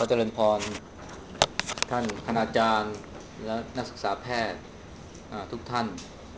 ขอเจริญพรท่านคณาจารย์และนักศึกษาแพทย์ทุกท่าน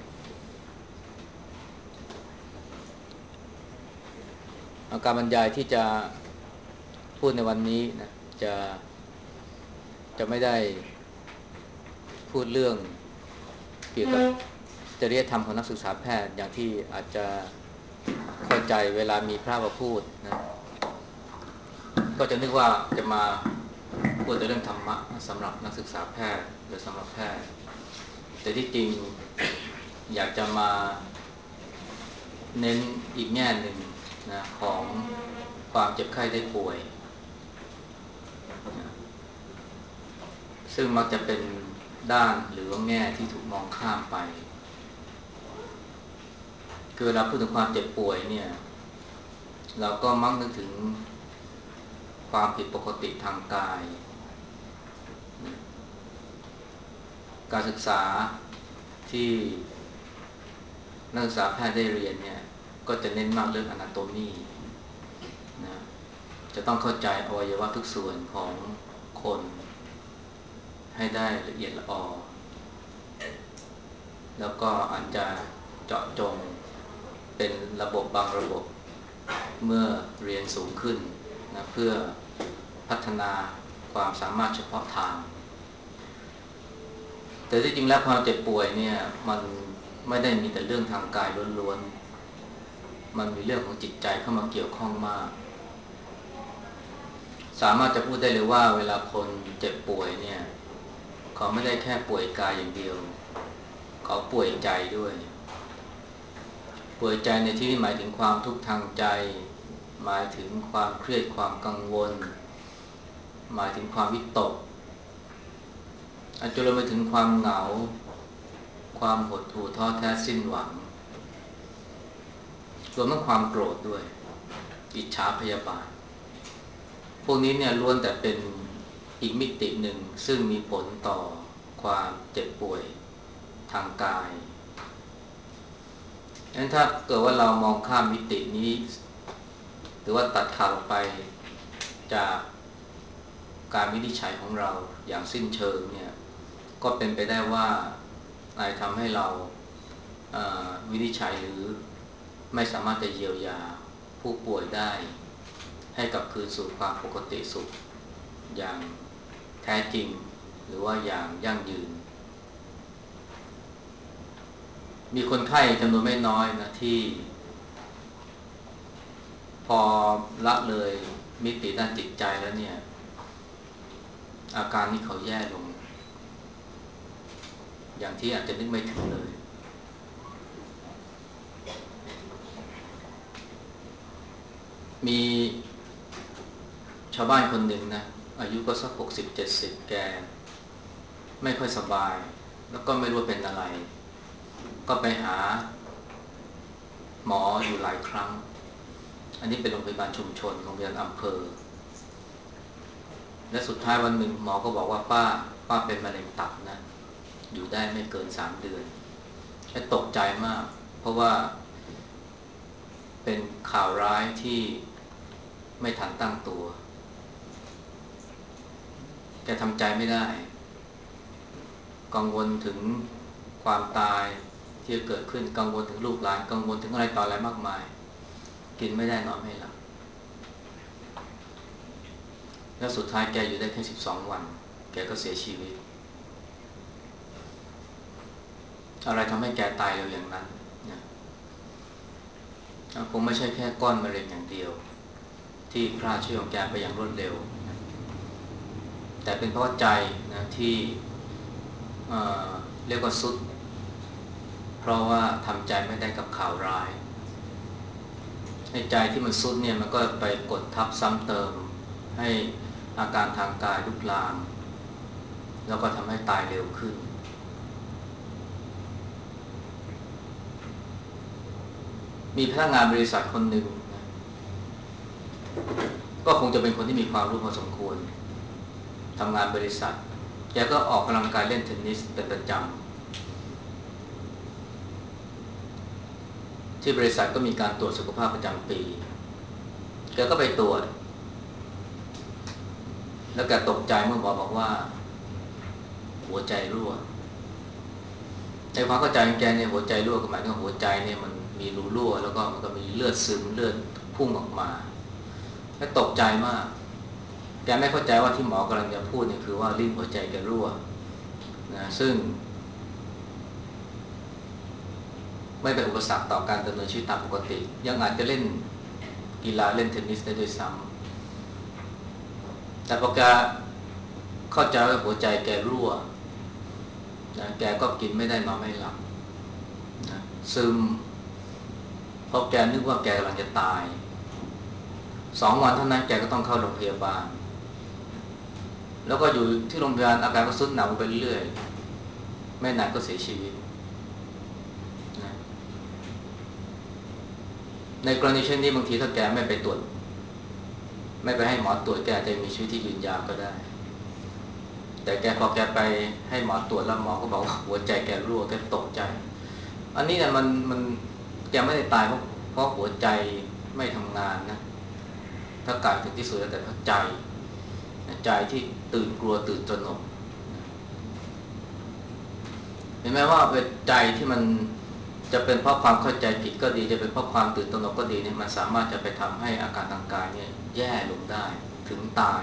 การบรรยายที่จะพูดในวันนี้นะจะจะไม่ได้พูดเรื่องเกี่ยวกับจริยธรรมของนักศึกษาแพทย์อย่างที่อาจจะเข้าใจเวลามีพระมาพูดนะก็จะนึกว่าจะมาพูดแต่เรื่องธรรมะสำหรับนักศึกษาแพทย์หรือสำหรับแพทย์แต่ที่จริงอยากจะมาเน้นอีกแง่หนึ่งนะของความเจ็บไข้ได้ป่วยนะซึ่งมักจะเป็นด้านหรือว่าแง่ที่ถูกมองข้ามไปคือเวลาพูดถึงความเจ็บป่วยเนี่ยเราก็มักนึกถึงความผิดปกติทางกายนะการศึกษาที่นักศึกษาแพทย์ได้เรียนเนี่ยก็จะเน้นมากเรื่อง anatomy นะจะต้องเข้าใจอวัยวะทุกส่วนของคนให้ได้ละเอียดละออแล้วก็อาจจะเจาะจงเป็นระบบบางระบบเมื่อเรียนสูงขึ้นนะเพื่อพัฒนาความสามารถเฉพาะทางแต่ที่จริงแล้วความเจ็บป่วยเนี่ยมันไม่ได้มีแต่เรื่องทางกายล้วนๆมันมีเรื่องของจิตใจเข้ามาเกี่ยวข้องมากสามารถจะพูดได้เลยว่าเวลาคนเจ็บป่วยเนี่ยเขาไม่ได้แค่ป่วยกายอย่างเดียวเขาป่วยใจด้วยป่วยใจในที่นี้หมายถึงความทุกข์ทางใจหมายถึงความเครียดความกังวลหมายถึงความวิตกอาจจะรวมไปถึงความเหงาความหดหู่ท้อแท้สิ้นหวังรวมทั้งความโกรธด้วยอิจฉาพยาบาทพวกนี้เนี่ยล้วนแต่เป็นอีกมิติหนึ่งซึ่งมีผลต่อความเจ็บป่วยทางกายงั้นถ้าเกิดว่าเรามองข้ามมิตินี้หรือว่าตัดขาดออกไปจากการวินิจฉัยของเราอย่างสิ้นเชิงเนี่ยก็เป็นไปได้ว่าอาจทำให้เราวินิจฉัยหรือไม่สามารถจะเยียวยาผู้ป่วยได้ให้กลับคืนสู่ความปกติสุขอย่างแท้จริงหรือว่าอย่างยั่งยืนมีคนไข้จำนวนไม่น้อยนะที่พอละเลยมิติด้านจิตใจแล้วเนี่ยอาการนี้เขาแย่ลงอย่างที่อาจจะนึกไม่ถึงเลยมีชาวบ้านคนหนึ่งนะอายุก็สัก60-70แกไม่ค่อยสบายแล้วก็ไม่รู้เป็นอะไรก็ไปหาหมออยู่หลายครั้งอันนี้เป็นโรงพยาบาลชุมชนโรงพยาบาลอำเภอและสุดท้ายวันหนึ่งหมอก็บอกว่าป้าเป็นมะเร็งตับนะอยู่ได้ไม่เกิน3 เดือนแค่ตกใจมากเพราะว่าเป็นข่าวร้ายที่ไม่ทันตั้งตัวแกทำใจไม่ได้กังวลถึงความตายที่จะเกิดขึ้นกังวลถึงลูกหลานกังวลถึงอะไรต่ออะไรมากมายกินไม่ได้นอนไม่หลับแล้วสุดท้ายแกอยู่ได้แค่12 วันแกก็เสียชีวิตอะไรทำให้แกตายเร็วอย่างนั้นนะคงไม่ใช่แค่ก้อนมะเร็งอย่างเดียวที่ฆ่าชีวิตของแกไปอย่างรวดเร็วแต่เป็นเพราะใจนะที่เอ่เรียกว่าสุดเพราะว่าทำใจไม่ได้กับข่าวร้ายให้ใจที่มันสุดเนี่ยมันก็ไปกดทับซ้ำเติมให้อาการทางกายลุกลามแล้วก็ทำให้ตายเร็วขึ้นมีพนักงานบริษัทคนหนึ่งนะก็คงจะเป็นคนที่มีความรู้พอสมควรทำงานบริษัทแกก็ออกกำลังกายเล่นเทนนิสเป็นประจำที่บริษัทก็มีการตรวจสุขภาพประจำปีแกก็ไปตรวจแล้วแกตกใจเมื่อหมอบอกว่าหัวใจรั่วในความเข้าใจของแกเนี่ยหัวใจรั่วก็หมายถึงหัวใจเนี่ยมันมีรูรั่วแล้วก็มันก็มีเลือดซึมเลือดพุ่งออกมาแล้วตกใจมากแกไม่เข้าใจว่าที่หมอกำลังจะพูดเนี่ยคือว่าลิ้นหัวใจแกรั่วนะซึ่งไม่เป็นอุปสรรคต่อการดำเนินชีวิตตามปกติยังอาจจะเล่นกีฬาเล่นเทนนิสได้ด้วยซ้ำแต่พอแกเข้าใจว่าหัวใจแกรั่วนะแกก็กินไม่ได้นอนไม่หลับนะซึมเพราะแกนึกว่าแกกำลังจะตาย2 วันเท่านั้นแกก็ต้องเข้าโรงพยาบาลแล้วก็อยู่ที่โรงพยาบาลอาการก็ทรุดหนักไปเรื่อยๆไม่นานก็เสียชีวิตนะในกรณีเช่นนี้บางทีถ้าแกไม่ไปตรวจไม่ไปให้หมอตรวจแกอาจจะมีชีวิตที่ยืนยาวก็ได้แต่พอแกไปให้หมอตรวจแล้วหมอก็บอกว่าหัวใจแกรั่วแกตกใจอันนี้เนี่ยมันแกไม่ได้ตายเพราะหัวใจไม่ทำงานนะถ้ากล่าวถึงที่สุดแล้วแต่เพราะใจที่ตื่นกลัวตื่นตระหนกเห็นไหมว่าใจที่มันจะเป็นเพราะความเข้าใจผิดก็ดีจะเป็นเพราะความตื่นตระหนกก็ดีเนี่ยมันสามารถจะไปทำให้อาการทางกายเนี่ยแย่ลงได้ถึงตาย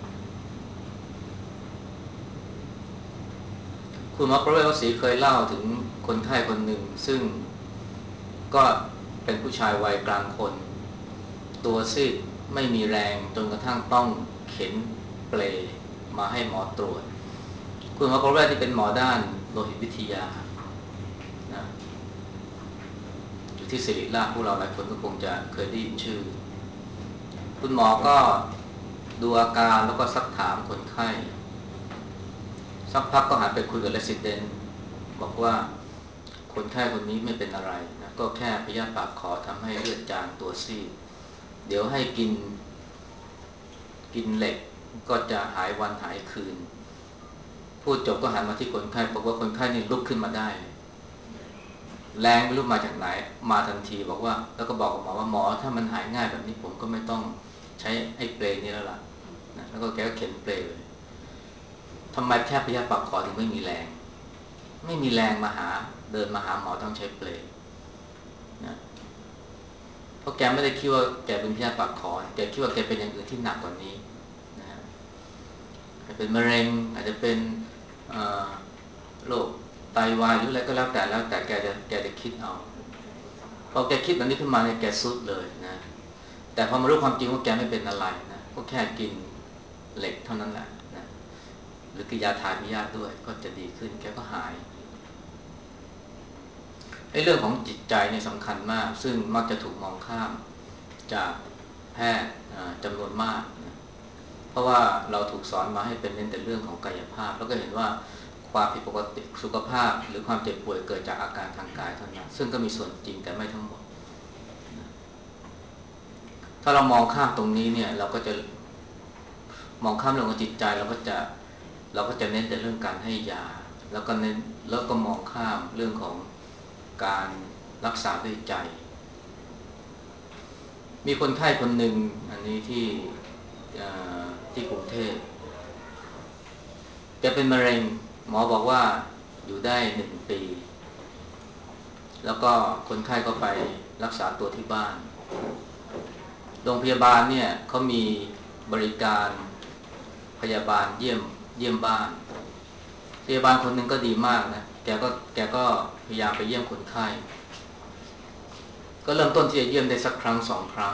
คุณหมอประเวศวสีเคยเล่าถึงคนไข้คนหนึ่งซึ่งก็เป็นผู้ชายวัยกลางคนตัวซีดไม่มีแรงจนกระทั่งต้องเข็นเปลมาให้หมอตรวจคุณหมอประเวศที่เป็นหมอด้านโลหิตวิทยานะอยู่ที่ศิริราชพวกเราหลายคนก็คงจะเคยได้ยินชื่อคุณหมอก็ดูอาการแล้วก็ซักถามคนไข้สักพักก็หันไปคุยกับเรซิเดนต์บอกว่าคนไข้คนนี้ไม่เป็นอะไรนะก็แค่พยาธิปากคอทำให้เลือดจางตัวซีดเดี๋ยวให้กินเหล็กก็จะหายวันหายคืนพูดจบก็หันมาที่คนไข้บอกว่าคนไข้นี่ลุกขึ้นมาได้แรงไม่รู้มาจากไหนมาทันทีบอกว่าแล้วก็บอกกับหมอว่าหมอถ้ามันหายง่ายแบบนี้ผมก็ไม่ต้องใช้ไอ้เปลนี้แล้วล่ะนะแล้วก็แกก็เข็นเปลเลยทำไมแค่พยาธิปากคอถึงไม่มีแรงมาหาเดินมาหาหมอต้องใช้เปลนะเพราะแกไม่ได้คิดว่าแกเป็นพยาธิปากคอแกคิดว่าแกเป็นอย่างอื่นที่หนักกว่านี้นะอาจจะเป็นมะเร็งอาจจะเป็นโรคไตวายหรืออะไรก็แล้วแต่แกจะคิดเอาพอแกคิดแบบนี้ขึ้นมาเนี่ยแกสุดเลยนะแต่พอมารู้ความจริงว่าแกไม่เป็นอะไรนะก็แค่กินเหล็กเท่านั้นแหละนะหรือกินยาถ่ายพยาธิด้วยก็จะดีขึ้นแกก็หายไอ้เรื่องของจิตใจเนี่ยสำคัญมากซึ่งมักจะถูกมองข้ามจากแพทย์จำนวนมากนะเพราะว่าเราถูกสอนมาให้เป็นเน้นแต่เรื่องของกายภาพแล้วก็เห็นว่าความผิดปกติสุขภาพหรือความเจ็บป่วยเกิดจากอาการทางกายเท่านั้นซึ่งก็มีส่วนจริงแต่ไม่ทั้งหมดถ้าเรามองข้ามตรงนี้เนี่ยเราก็จะมองข้ามเรื่องของจิตใจเราก็จะเน้นแต่เรื่องการให้ยาแล้วก็มองข้ามเรื่องของการรักษาด้วยใจมีคนไข้คนหนึ่งอันนี้ที่กรุงเทพแกเป็นมะเร็งหมอบอกว่าอยู่ได้1 ปีแล้วก็คนไข้ก็ไปรักษาตัวที่บ้านโรงพยาบาลเนี่ยเขามีบริการพยาบาลเยี่ยมบ้านพยาบาลคนหนึ่งก็ดีมากนะแกก็พยายามไปเยี่ยมคนไข้ก็เริ่มต้นที่จะเยี่ยมได้สักครั้ง2 ครั้ง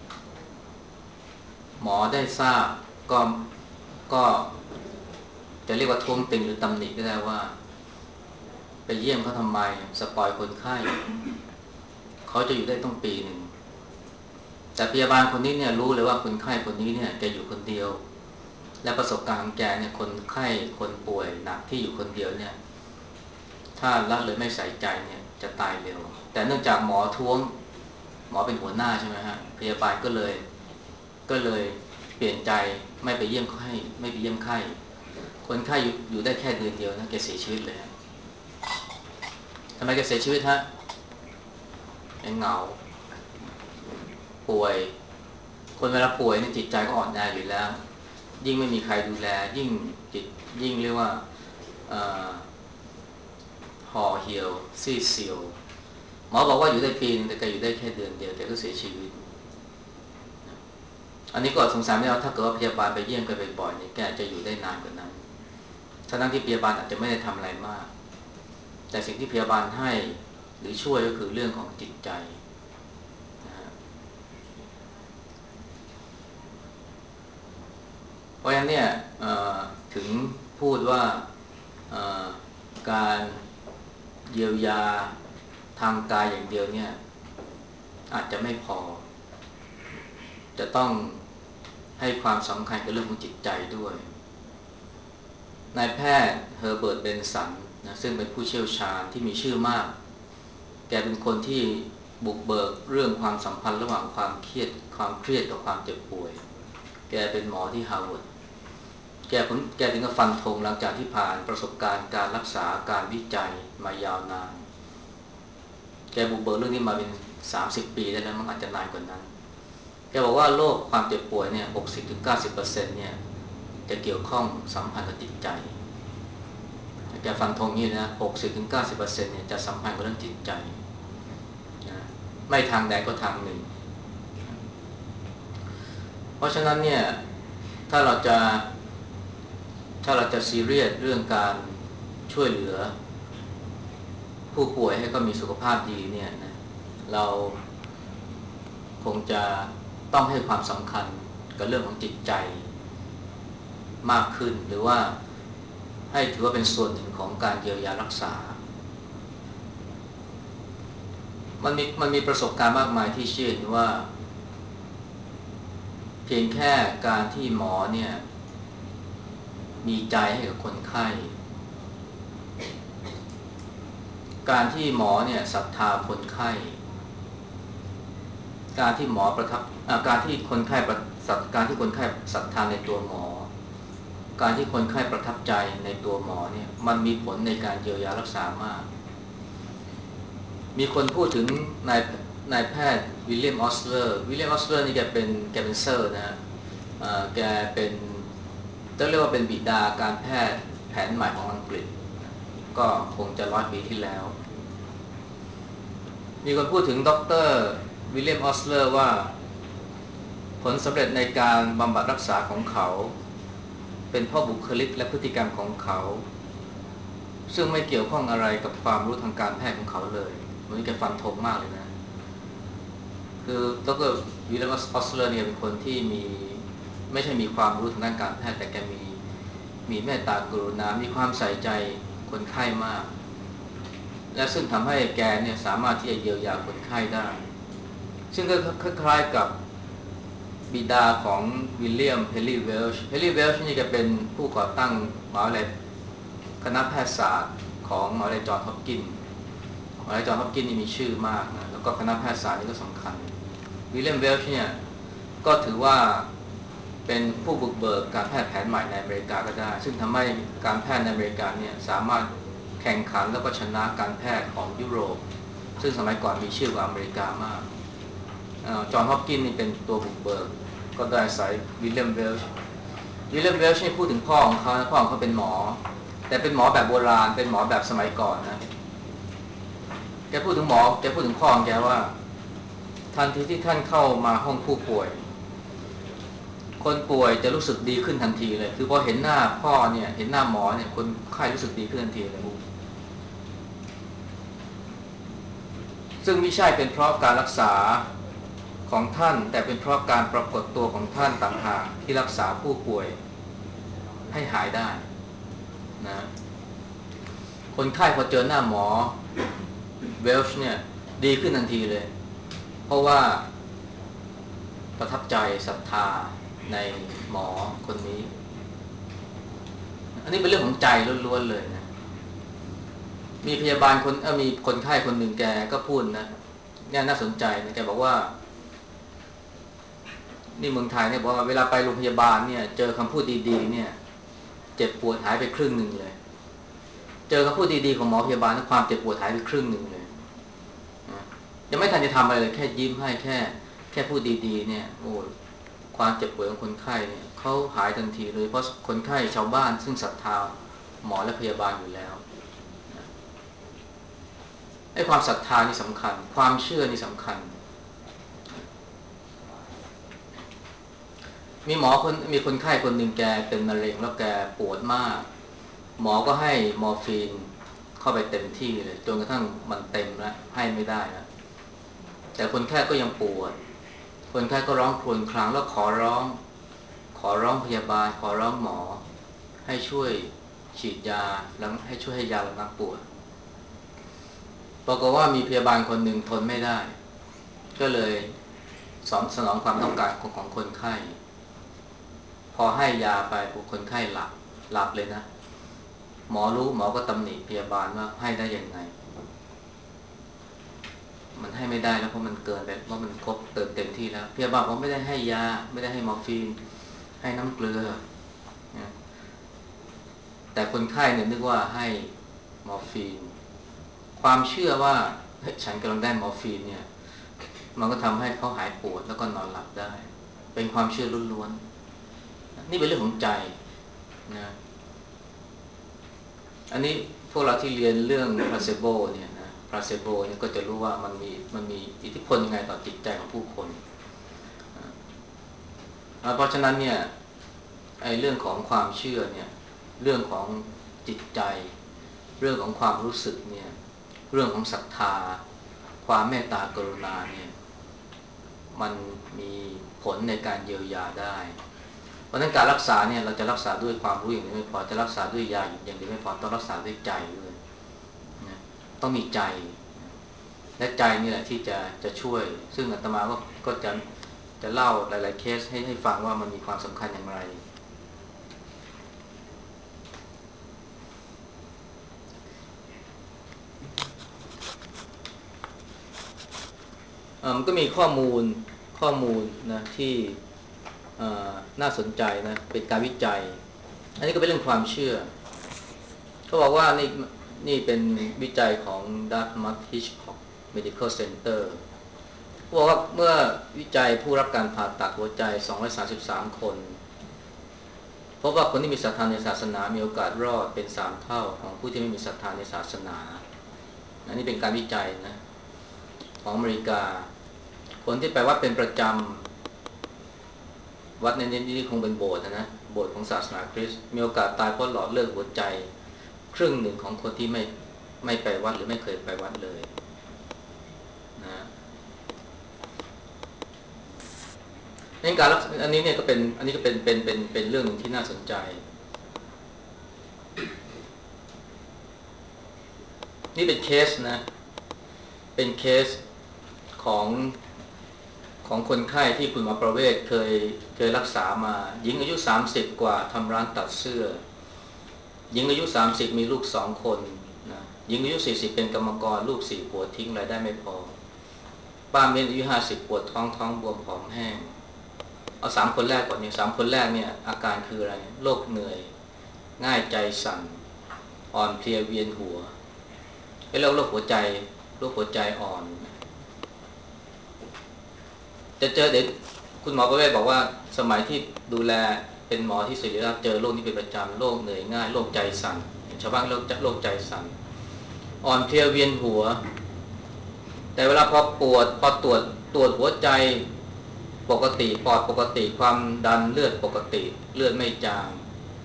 หมอได้ทราบก็จะเรียกว่าท้วงติงหรือตำหนิก็ได้ว่าไปเยี่ยมเขาทำไมสปอยคนไข้เขาจะอยู่ได้ต้อง1 ปีแต่พยาบาลคนนี้เนี่ยรู้เลยว่าคนไข้คนนี้เนี่ยแกอยู่คนเดียวและประสบการณ์ของแกเนี่ยคนไข้คนป่วยหนักที่อยู่คนเดียวเนี่ยถ้าละเลยไม่ใส่ใจเนี่ยจะตายเร็วแต่เนื่องจากหมอท้วงหมอเป็นหัวหน้าใช่ไหมฮะพยาบาลก็เลยเปลี่ยนใจไม่ไปเยี่ยมไข้ไม่ไปเยี่ยมไข้คนไข้อยู่ได้แค่1 เดือนนะแกเสียชีวิตเลยทำไมแกเสียชีวิตฮะแกเหงาป่วยคนเวลาป่วยเนี่ยจิตใจก็อ่อนแออยู่แล้วยิ่งไม่มีใครดูแลยิ่งจิตยิ่งเรียกว่าห่อเหี่ยวซีดเซียวหมอบอกว่าอยู่ได้ปีนึงแต่แกอยู่ได้แค่เดือนเดียวแกก็เสียชีวิตอันนี้ก็สงสัยไม่ได้ว่าถ้าเกิดว่าพยาบาลไปเยี่ยมแกบ่อยๆเนี่ยแกจะอยู่ได้นานกว่านั้นทั้งที่พยาบาลอาจจะไม่ได้ทำอะไรมากแต่สิ่งที่พยาบาลให้หรือช่วยก็คือเรื่องของจิตใจนะฮะเพราะฉะนั้นเนี่ยถึงพูดว่าการเยียวยาทางกายอย่างเดียวเนี่ยอาจจะไม่พอจะต้องให้ความสำคัญกับเรื่องของจิตใจด้วยนายแพทย์เฮอร์เบิร์ตเบนสันนะซึ่งเป็นผู้เชี่ยวชาญที่มีชื่อมากแกเป็นคนที่บุกเบิกเรื่องความสัมพันธ์ระหว่างความเครียดกับความเจ็บป่วยแกเป็นหมอที่ฮาร์วาร์ดแกถึงกับฟันธงหลังจากที่ผ่านประสบการณ์การรักษาการวิจัยมายาวนานแกบุกเบิกเรื่องนี้มาเป็น30 ปีได้แล้วมันอาจจะนานกว่านั้นแกบอกว่าโรคความเจ็บป่วยเนี่ย 60-90% เนี่ยจะเกี่ยวข้องสัมพันธ์กับจิตใจแกฟันธงนี้นะ 60-90% เนี่ยจะสัมพันธ์กับเรื่องจิตใจนะไม่ทางใดก็ทางหนึ่งเพราะฉะนั้นเนี่ยถ้าเราจะซีเรียสเรื่องการช่วยเหลือผู้ป่วยให้ก็มีสุขภาพดีเนี่ยนะเราคงจะต้องให้ความสำคัญกับเรื่องของจิตใจมากขึ้นหรือว่าให้ถือว่าเป็นส่วนหนึ่งของการเยียวยารักษามันมีประสบการณ์มากมายที่เชื่อว่าเพียงแค่การที่หมอเนี่ยมีใจให้กับคนไข้การที่หมอเนี่ยศรัทธาคนไข้การที่หมอประทับการที่คนไข้การที่คนไข้ศรัทธาในตัวหมอการที่คนไข้ประทับใจในตัวหมอเนี่ยมันมีผลในการเยียวยารักษามากมีคนพูดถึงนายแพทย์วิลเลียมออสเลอร์นี่แกเป็นเซอร์นะฮะแกเป็นต้องเรียกว่าเป็นบิดาการแพทย์แผนใหม่ของอังกฤษก็คงจะ100 ปีที่แล้วมีคนพูดถึงดร.วิลเลียมออสเลอร์ว่าผลสำเร็จในการบำบัดรักษาของเขาเป็นเพราะบุคลิกและพฤติกรรมของเขาซึ่งไม่เกี่ยวข้องอะไรกับความรู้ทางการแพทย์ของเขาเลยวันนี้แกฟันธงมากเลยนะคือดร.วิลเลียมออสเลอร์เนี่ยเป็นคนที่ไม่ใช่มีความรู้ทางด้านการแพทย์แต่แกมีเมตตากรุณามีความใส่ใจคนไข้มากและซึ่งทำให้แกเนี่ยสามารถที่จะเยียวยาคนไข้ได้ซึ่งก็คล้ายๆกับบิดาของวิลเลียมเฮนรี่เวลช์นี่ก็เป็นผู้ก่อตั้งมหาวิทยาลัยคณะแพทยศาสตร์ของมหาวิทยาลัยจอห์นส์ฮอปกินส์มหาวิทยาลัยจอห์นส์ฮอปกินส์นี่มีชื่อมากนะแล้วก็คณะแพทยศาสตร์นี่ก็สำคัญวิลเลียมเวลช์เนี่ยก็ถือว่าเป็นผู้บุกเบิกการแพทย์แผนใหม่ในอเมริกาก็ได้ซึ่งทำให้การแพทย์ในอเมริกาเนี่ยสามารถแข่งขันแล้วก็ชนะการแพทย์ของยุโรปซึ่งสมัยก่อนมีชื่อกว่าอเมริกามากจอห์น ฮอปกินส์นี่เป็นตัวบุกเบิกก็ได้สายวิลเลียมเวลช์นี่พูดถึงพ่อของเขาเป็นหมอแต่เป็นหมอแบบโบราณเป็นหมอแบบสมัยก่อนนะแกพูดถึงพ่อของแกว่าทันทีที่ท่านเข้ามาห้องผู้ป่วยคนป่วยจะรู้สึกดีขึ้นทันทีเลยคือพอเห็นหน้าพ่อเนี่ยเห็นหน้าหมอเนี่ยคนไข้รู้สึกดีขึ้นทันทีเลยซึ่งไม่ใช่เป็นเพราะการรักษาของท่านแต่เป็นเพราะการปรากฏตัวของท่านต่างหากที่รักษาผู้ป่วยให้หายได้นะคนไข้พอเจอหน้าหมอเวลช์เนี่ยดีขึ้นทันทีเลยเพราะว่าประทับใจศรัทธาในหมอคนนี้อันนี้เป็นเรื่องของใจล้วนๆเลยนะมีพยาบาลมีคนไข้คนหนึ่งแกก็พูดนะเนี่ยน่าสนใจนะแกบอกว่านี่เมืองไทยเนี่ยบอกว่าเวลาไปโรงพยาบาลเนี่ยเจอคำพูดดีๆเนี่ยเจ็บปวดหายไปครึ่งหนึ่งเลยเจอคำพูดดีๆของหมอพยาบาลแล้วความเจ็บปวดหายไปครึ่งหนึ่งเลยยังไม่ทันจะทำอะไรเลยแค่ยิ้มให้แค่พูดดีๆเนี่ยโอ้ความเจ็บป่วยของคนไข้เนี่ยเขาหายทันทีเลยเพราะคนไข้ชาวบ้านซึ่งศรัทธาหมอและพยาบาลอยู่แล้วไอ้ความศรัทธานี่สำคัญความเชื่อนี่สำคัญมีคนไข้คนหนึ่งแกเป็นมะเร็งแล้วแกปวดมากหมอก็ให้มอร์ฟีนเข้าไปเต็มที่เลยจนกระทั่งมันเต็มแล้วให้ไม่ได้แล้วแต่คนไข้ก็ยังปวดคนไข้ก็ร้องครวญครางแล้วขอร้องพยาบาลขอร้องหมอให้ช่วยฉีดยาแล้วให้ช่วยให้ยาระงับปวดปรากฏว่ามีพยาบาลคนหนึ่งทนไม่ได้ก็เลยสนองความต้องการของคนไข้พอให้ยาไปคนไข้หลับเลยนะหมอรู้หมอก็ตำหนิพยาบาลว่าให้ได้ยังไงมันให้ไม่ได้แล้วเพราะมันเกินไปเพราะมันครบเต็มที่แล้วพยาบาลบอกไม่ได้ให้ยาไม่ได้ให้มอร์ฟีนให้น้ำเกลือแต่คนไข้เนี่ยนึกว่าให้มอร์ฟีนความเชื่อว่าฉันกำลังได้มอร์ฟีนเนี่ยมันก็ทำให้เขาหายปวดแล้วก็นอนหลับได้เป็นความเชื่อล้วนๆนี่เป็นเรื่องของใจนะอันนี้พวกเราที่เรียนเรื่อง placebo เนี่ยนะ placebo เนี่ยก็จะรู้ว่ามันมีอิทธิพลยังไงต่อจิตใจของผู้คนเพราะฉะนั้นเนี่ยไอ้เรื่องของความเชื่อเนี่ยเรื่องของจิตใจเรื่องของความรู้สึกเนี่ยเรื่องของศรัทธาความเมตตากรุณาเนี่ยมันมีผลในการเยียวยาได้เพราะฉะนั้นการรักษาเนี่ยเราจะรักษาด้วยความรู้อย่างเดียวไม่พอจะรักษาด้วยยาอย่างเดียวไม่พอต้องรักษาด้วยใจด้วยนะต้องมีใจและใจนี่แหละที่จะช่วยซึ่งอาตมาก็จะเล่าหลายๆเคสให้ฟังว่ามันมีความสำคัญอย่างไรมันก็มีข้อมูลนะที่น่าสนใจนะเป็นการวิจัยอันนี้ก็เป็นเรื่องความเชื่อเขาบอกว่านี่เป็นวิจัยของ Dartmouth Hitchcock Medical Center เขาบอกว่าเมื่อวิจัยผู้รับการผ่าตัดหัวใจ233คนพบว่าคนที่มีศรัทธาในศาสนามีโอกาสรอดเป็น3เท่าของผู้ที่ไม่มีศรัทธาในศาสนาอันนี้เป็นการวิจัยนะของอเมริกาคนที่ไปวัดเป็นประจำวัดในนี้คงเป็นโบสถ์นะโบสถ์ของศาสนาคริสต์มีโอกาสตายเพราะหลอดเลือดหัวใจครึ่งหนึ่งของคนที่ไม่ไปวัดหรือไม่เคยไปวัดเลยนะในการอันนี้เนี่ยก็เป็นอันนี้ก็เป็นเรื่องหนึ่งที่น่าสนใจนี่เป็นเคสนะเป็นเคสของคนไข้ที่คุณหมอประเวศเคยรักษามาหญิงอายุ30กว่าทำร้านตัดเสื้อหญิงอายุ30มีลูก2คนนะหญิงอายุ40เป็นกรรมกรลูก4ผัวทิ้งรายได้ไม่พอป้าเมียนอายุ50ปวดท้องบวมผอมแห้งเอา3 คนแรกก่อนเนี่ย3 คนแรกเนี่ยอาการคืออะไรโรคเหนื่อยง่ายใจสั่นอ่อนเพลียเวียนหัวไอ้โรคหัวใจอ่อนจะเจอเด็กคุณหมอประเวศบอกว่าสมัยที่ดูแลเป็นหมอที่ศิริราชเจอโรคนี้เป็นประจำโรคเหนื่อยง่ายโรคใจสั่นชาวบ้านโรคใจสั่นอ่อนเพลียเวียนหัวแต่เวลาพอตรวจหัวใจปกติปอดปกติความดันเลือดปกติเลือดไม่จาง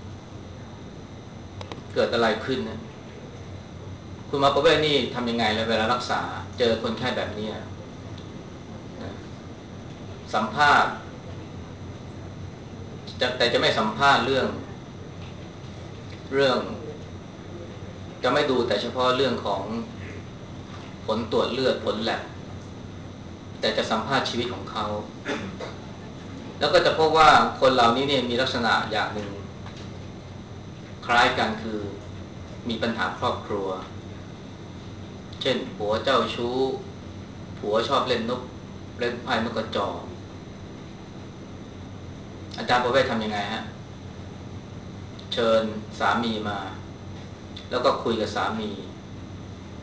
เกิดอะไรขึ้นนะคุณหมอประเวศนี่ทำยังไงเลยเวลารักษาเจอคนไข้แบบนี้นะสัมภาษณ์แต่จะไม่สัมภาษณ์เรื่องจะไม่ดูแต่เฉพาะเรื่องของผลตรวจเลือดผลแลบแต่จะสัมภาษณ์ชีวิตของเขาแล้วก็จะพบว่าคนเหล่านี้เนี่ยมีลักษณะอย่างหนึ่งคล้ายกันคือมีปัญหาครอบครัวเช่นผัวเจ้าชู้ผัวชอบเล่นไพ่นกกระจอกอาจารย์ประเวศทำยังไงฮะเชิญสามีมาแล้วก็คุยกับสามี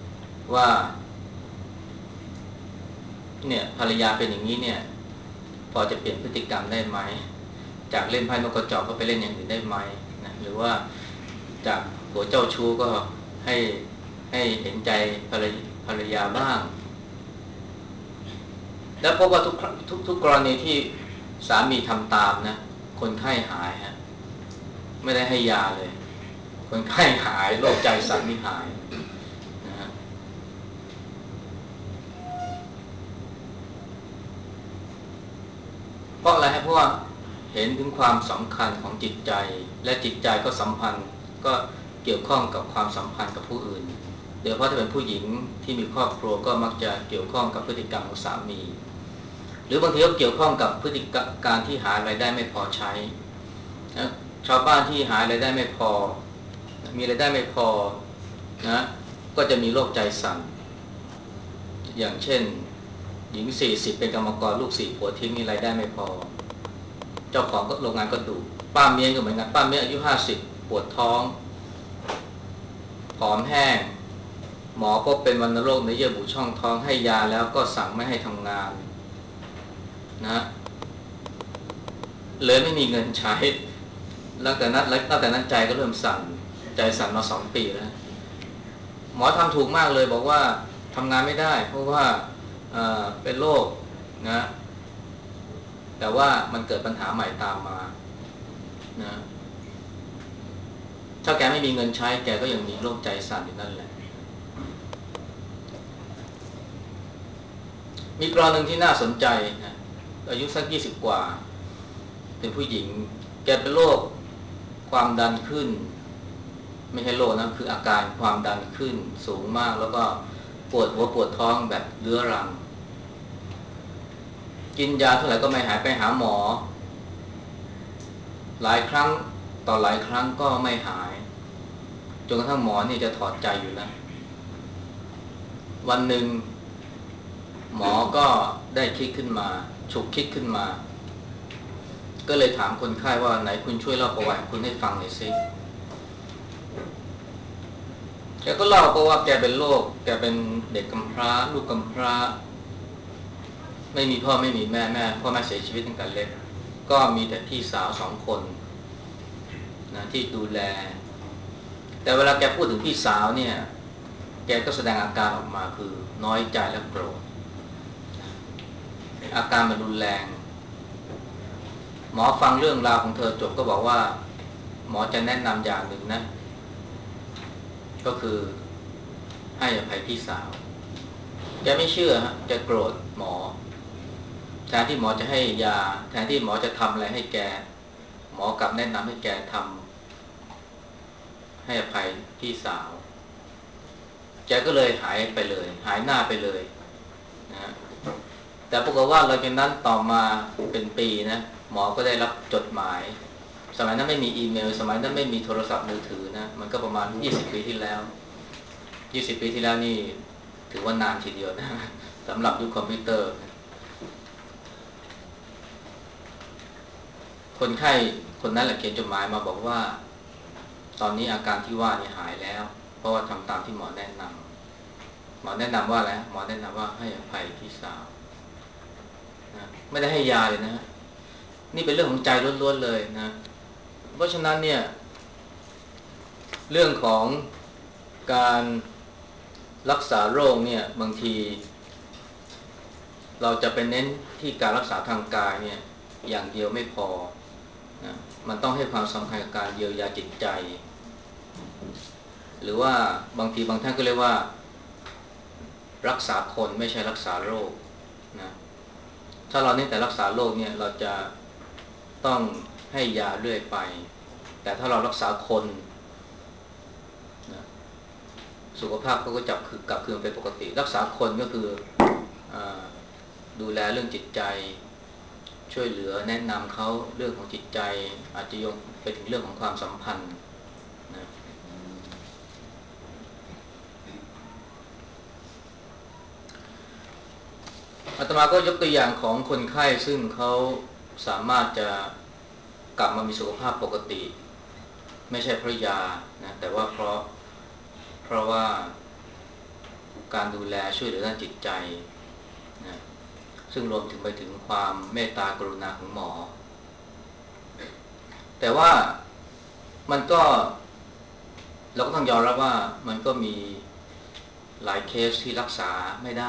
ว่าเนี่ยภรรยาเป็นอย่างนี้เนี่ยเพอจะเปลี่ยนพฤติกรรมได้ไหมจากเล่นไพ่นกกระจอกก็ไปเล่นอย่างอื่นได้ไหมนะหรือว่าจากหัวเจ้าชู้ก็ให้เห็นใจภรรยาบ้างแล้วพบว่าทุกกรณีที่สามีทำตามนะคนไข้หายฮะไม่ได้ให้ยาเลยคนไข้หายโรคใจสั่นนี่หายนะฮะเพราะอะไรฮะเพราะว่าเห็นถึงความสำคัญของจิตใจและจิตใจก็สัมพันธ์ก็เกี่ยวข้องกับความสัมพันธ์กับผู้อื่นโดยเฉพาะถ้าเป็นผู้หญิงที่มีครอบครัวก็มักจะเกี่ยวข้องกับพฤติกรรมของสามีหรือบางทีก็เกี่ยวข้องกับพฤติการที่หารายได้ไม่พอใช้นะชาวบ้านที่หารายได้ไม่พอมีรายได้ไม่พอนะก็จะมีโรคใจสั่นอย่างเช่นหญิง40เป็นกรรมกรลูก4ผัวทิ้งมีรายได้ไม่พอเจ้าของก็โรงงานก็ดุป้าเมียก็เหมือนกันป้าเมียอายุ50ปวดท้องผอมแห้งหมอพบเป็นวัณโรคในเยื่อบุช่องท้องให้ยาแล้วก็สั่งไม่ให้ทำงานนะเลยไม่มีเงินใช้ตั้งแต่นั้นใจก็เริ่มสั่นใจสั่นมา2 ปีแล้วหมอทำถูกมากเลยบอกว่าทำงานไม่ได้เพราะว่าเป็นโรคนะแต่ว่ามันเกิดปัญหาใหม่ตามมานะถ้าแกไม่มีเงินใช้แกก็ยังมีโรคใจสั่นอยู่นั่นแหละมีกรณีหนึ่งที่น่าสนใจนะอายุสัก20กว่าเป็นผู้หญิงแกเป็นโรคความดันขึ้นไม่ใช่โรคนะคืออาการความดันขึ้นสูงมากแล้วก็ปวดหัวปวดท้องแบบเรื้อรังกินยาเท่าไหร่ก็ไม่หายไปหาหมอหลายครั้งต่อหลายครั้งก็ไม่หายจนกระทั่งหมอนี่จะถอดใจอยู่แล้ววันหนึ่งหมอก็ได้คิดขึ้นมาฉุกคิดขึ้นมาก็เลยถามคนไข้ว่าไหนคุณช่วยเล่าประวัติคุณให้ฟังหน่อยสิแกก็เล่าเพราะว่าแกเป็นโรคแกเป็นเด็กกำพร้าลูกกำพร้าไม่มีพ่อไม่มีแม่พ่อแม่เสียชีวิตตั้งแต่เล็กก็มีแต่พี่สาว2 คนนะที่ดูแลแต่เวลาแกพูดถึงพี่สาวเนี่ยแกก็แสดงอาการออกมาคือน้อยใจและโกรธอาการมันรุนแรงหมอฟังเรื่องราวของเธอจบก็บอกว่าหมอจะแนะนำอย่างหนึ่งนะก็คือให้อภัยพี่สาวแกไม่เชื่อฮะแกโกรธหมอแทนที่หมอจะให้ยาแทนที่หมอจะทำอะไรให้แกหมอกลับแนะนำให้แกทำให้อภัยพี่สาวแกก็เลยหายไปเลยหายหน้าไปเลยนะแต่ปรากฏว่าหลังจากนั้นต่อมาเป็นปีนะหมอก็ได้รับจดหมายสมัยนั้นไม่มีอีเมลสมัยนั้นไม่มีโทรศัพท์มือถือนะมันก็ประมาณ20 ปีที่แล้ว20 ปีที่แล้วนี่ถือว่านานทีเดียวนะสำหรับยุคคอมพิวเตอร์คนไข้คนนั้นแหละเขียนจดหมายมาบอกว่าตอนนี้อาการที่ว่านี่หายแล้วเพราะว่าทำตามที่หมอแนะนำหมอแนะนำว่าอะไรหมอแนะนำว่าให้อภัยพี่สาวนะไม่ได้ให้ยาเลยนะนี่เป็นเรื่องของใจล้วนๆเลยนะเพราะฉะนั้นเนี่ยเรื่องของการรักษาโรคเนี่ยบางทีเราจะไปเน้นที่การรักษาทางกายเนี่ยอย่างเดียวไม่พอนะมันต้องให้ความสำคัญกับการเยียวยาจิตใจหรือว่าบางทีบางท่านก็เรียกว่ารักษาคนไม่ใช่รักษาโรคนะถ้าเราเน้นแต่รักษาโรคเนี่ยเราจะต้องให้ยาเรื่อยไปแต่ถ้าเรารักษาคนนะสุขภาพเขาก็กลับคืนเป็นปกติรักษาคนก็คืออดูแลเรื่องจิตใจช่วยเหลือแนะนำเขาเรื่องของจิตใจอาจจะโยงไปถึงเรื่องของความสัมพันธ์นะอาตมาก็ยกตัวอย่างของคนไข้ซึ่งเขาสามารถจะกลับมามีสุขภาพปกติไม่ใช่เพราะยานะแต่ว่าเพราะว่าการดูแลช่วยเหลือด้านจิตใจนะซึ่งรวมถึงไปถึงความเมตตากรุณาของหมอแต่ว่ามันก็เราก็ต้องยอมรับว่ามันก็มีหลายเคสที่รักษาไม่ได้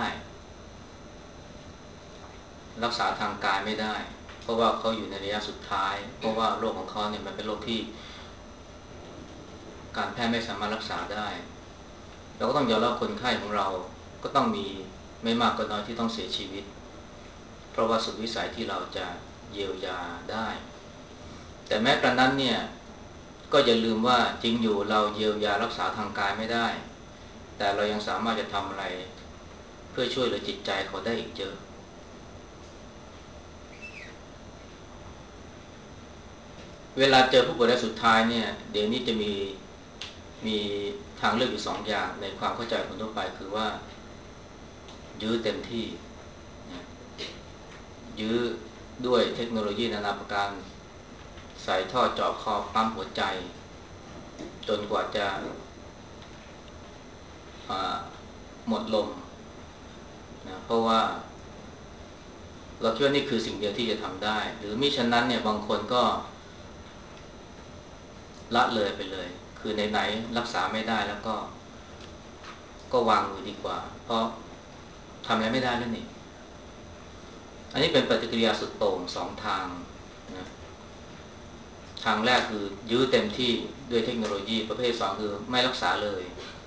รักษาทางกายไม่ได้เพราะว่าเขาอยู่ในระยะสุดท้ายเพราะว่าโรคของเขาเนี่ยมันเป็นโรคที่การแพทย์ไม่สามารถรักษาได้เราก็ต้องยอมรับคนไข้ของเราก็ต้องมีไม่มากก็น้อยที่ต้องเสียชีวิตเพราะว่าสุดวิสัยที่เราจะเยียวยาได้แต่แม้กระนั้นเนี่ยก็อย่าลืมว่าจริงอยู่เราเยียวยารักษาทางกายไม่ได้แต่เรายังสามารถจะทำอะไรเพื่อช่วยเหลือจิตใจเขาได้อีกเยอะเวลาเจอผู้ป่วยรายสุดท้ายเนี่ยเดี๋ยวนี้จะมีทางเลือกอยู่สองอย่างในความเข้าใจคนทั่วไปคือว่ายื้อเต็มที่ยื้อด้วยเทคโนโลยีนานาประการใส่ท่อเจาะคอปั๊มหัวใจจนกว่าจะหมดลมนะเพราะว่าเราคิดว่านี่คือสิ่งเดียวที่จะทำได้หรือมิฉะนั้นเนี่ยบางคนก็ละเลยไปเลยคือไหนๆรักษาไม่ได้แล้วก็วางมือดีกว่าเพราะทำอะไรไม่ได้แล้วนี่อันนี้เป็นปฏิกิริยาสุดโต่งสองทางนะทางแรกคือยื้อเต็มที่ด้วยเทคโนโลยีประเภทสองคือไม่รักษาเลย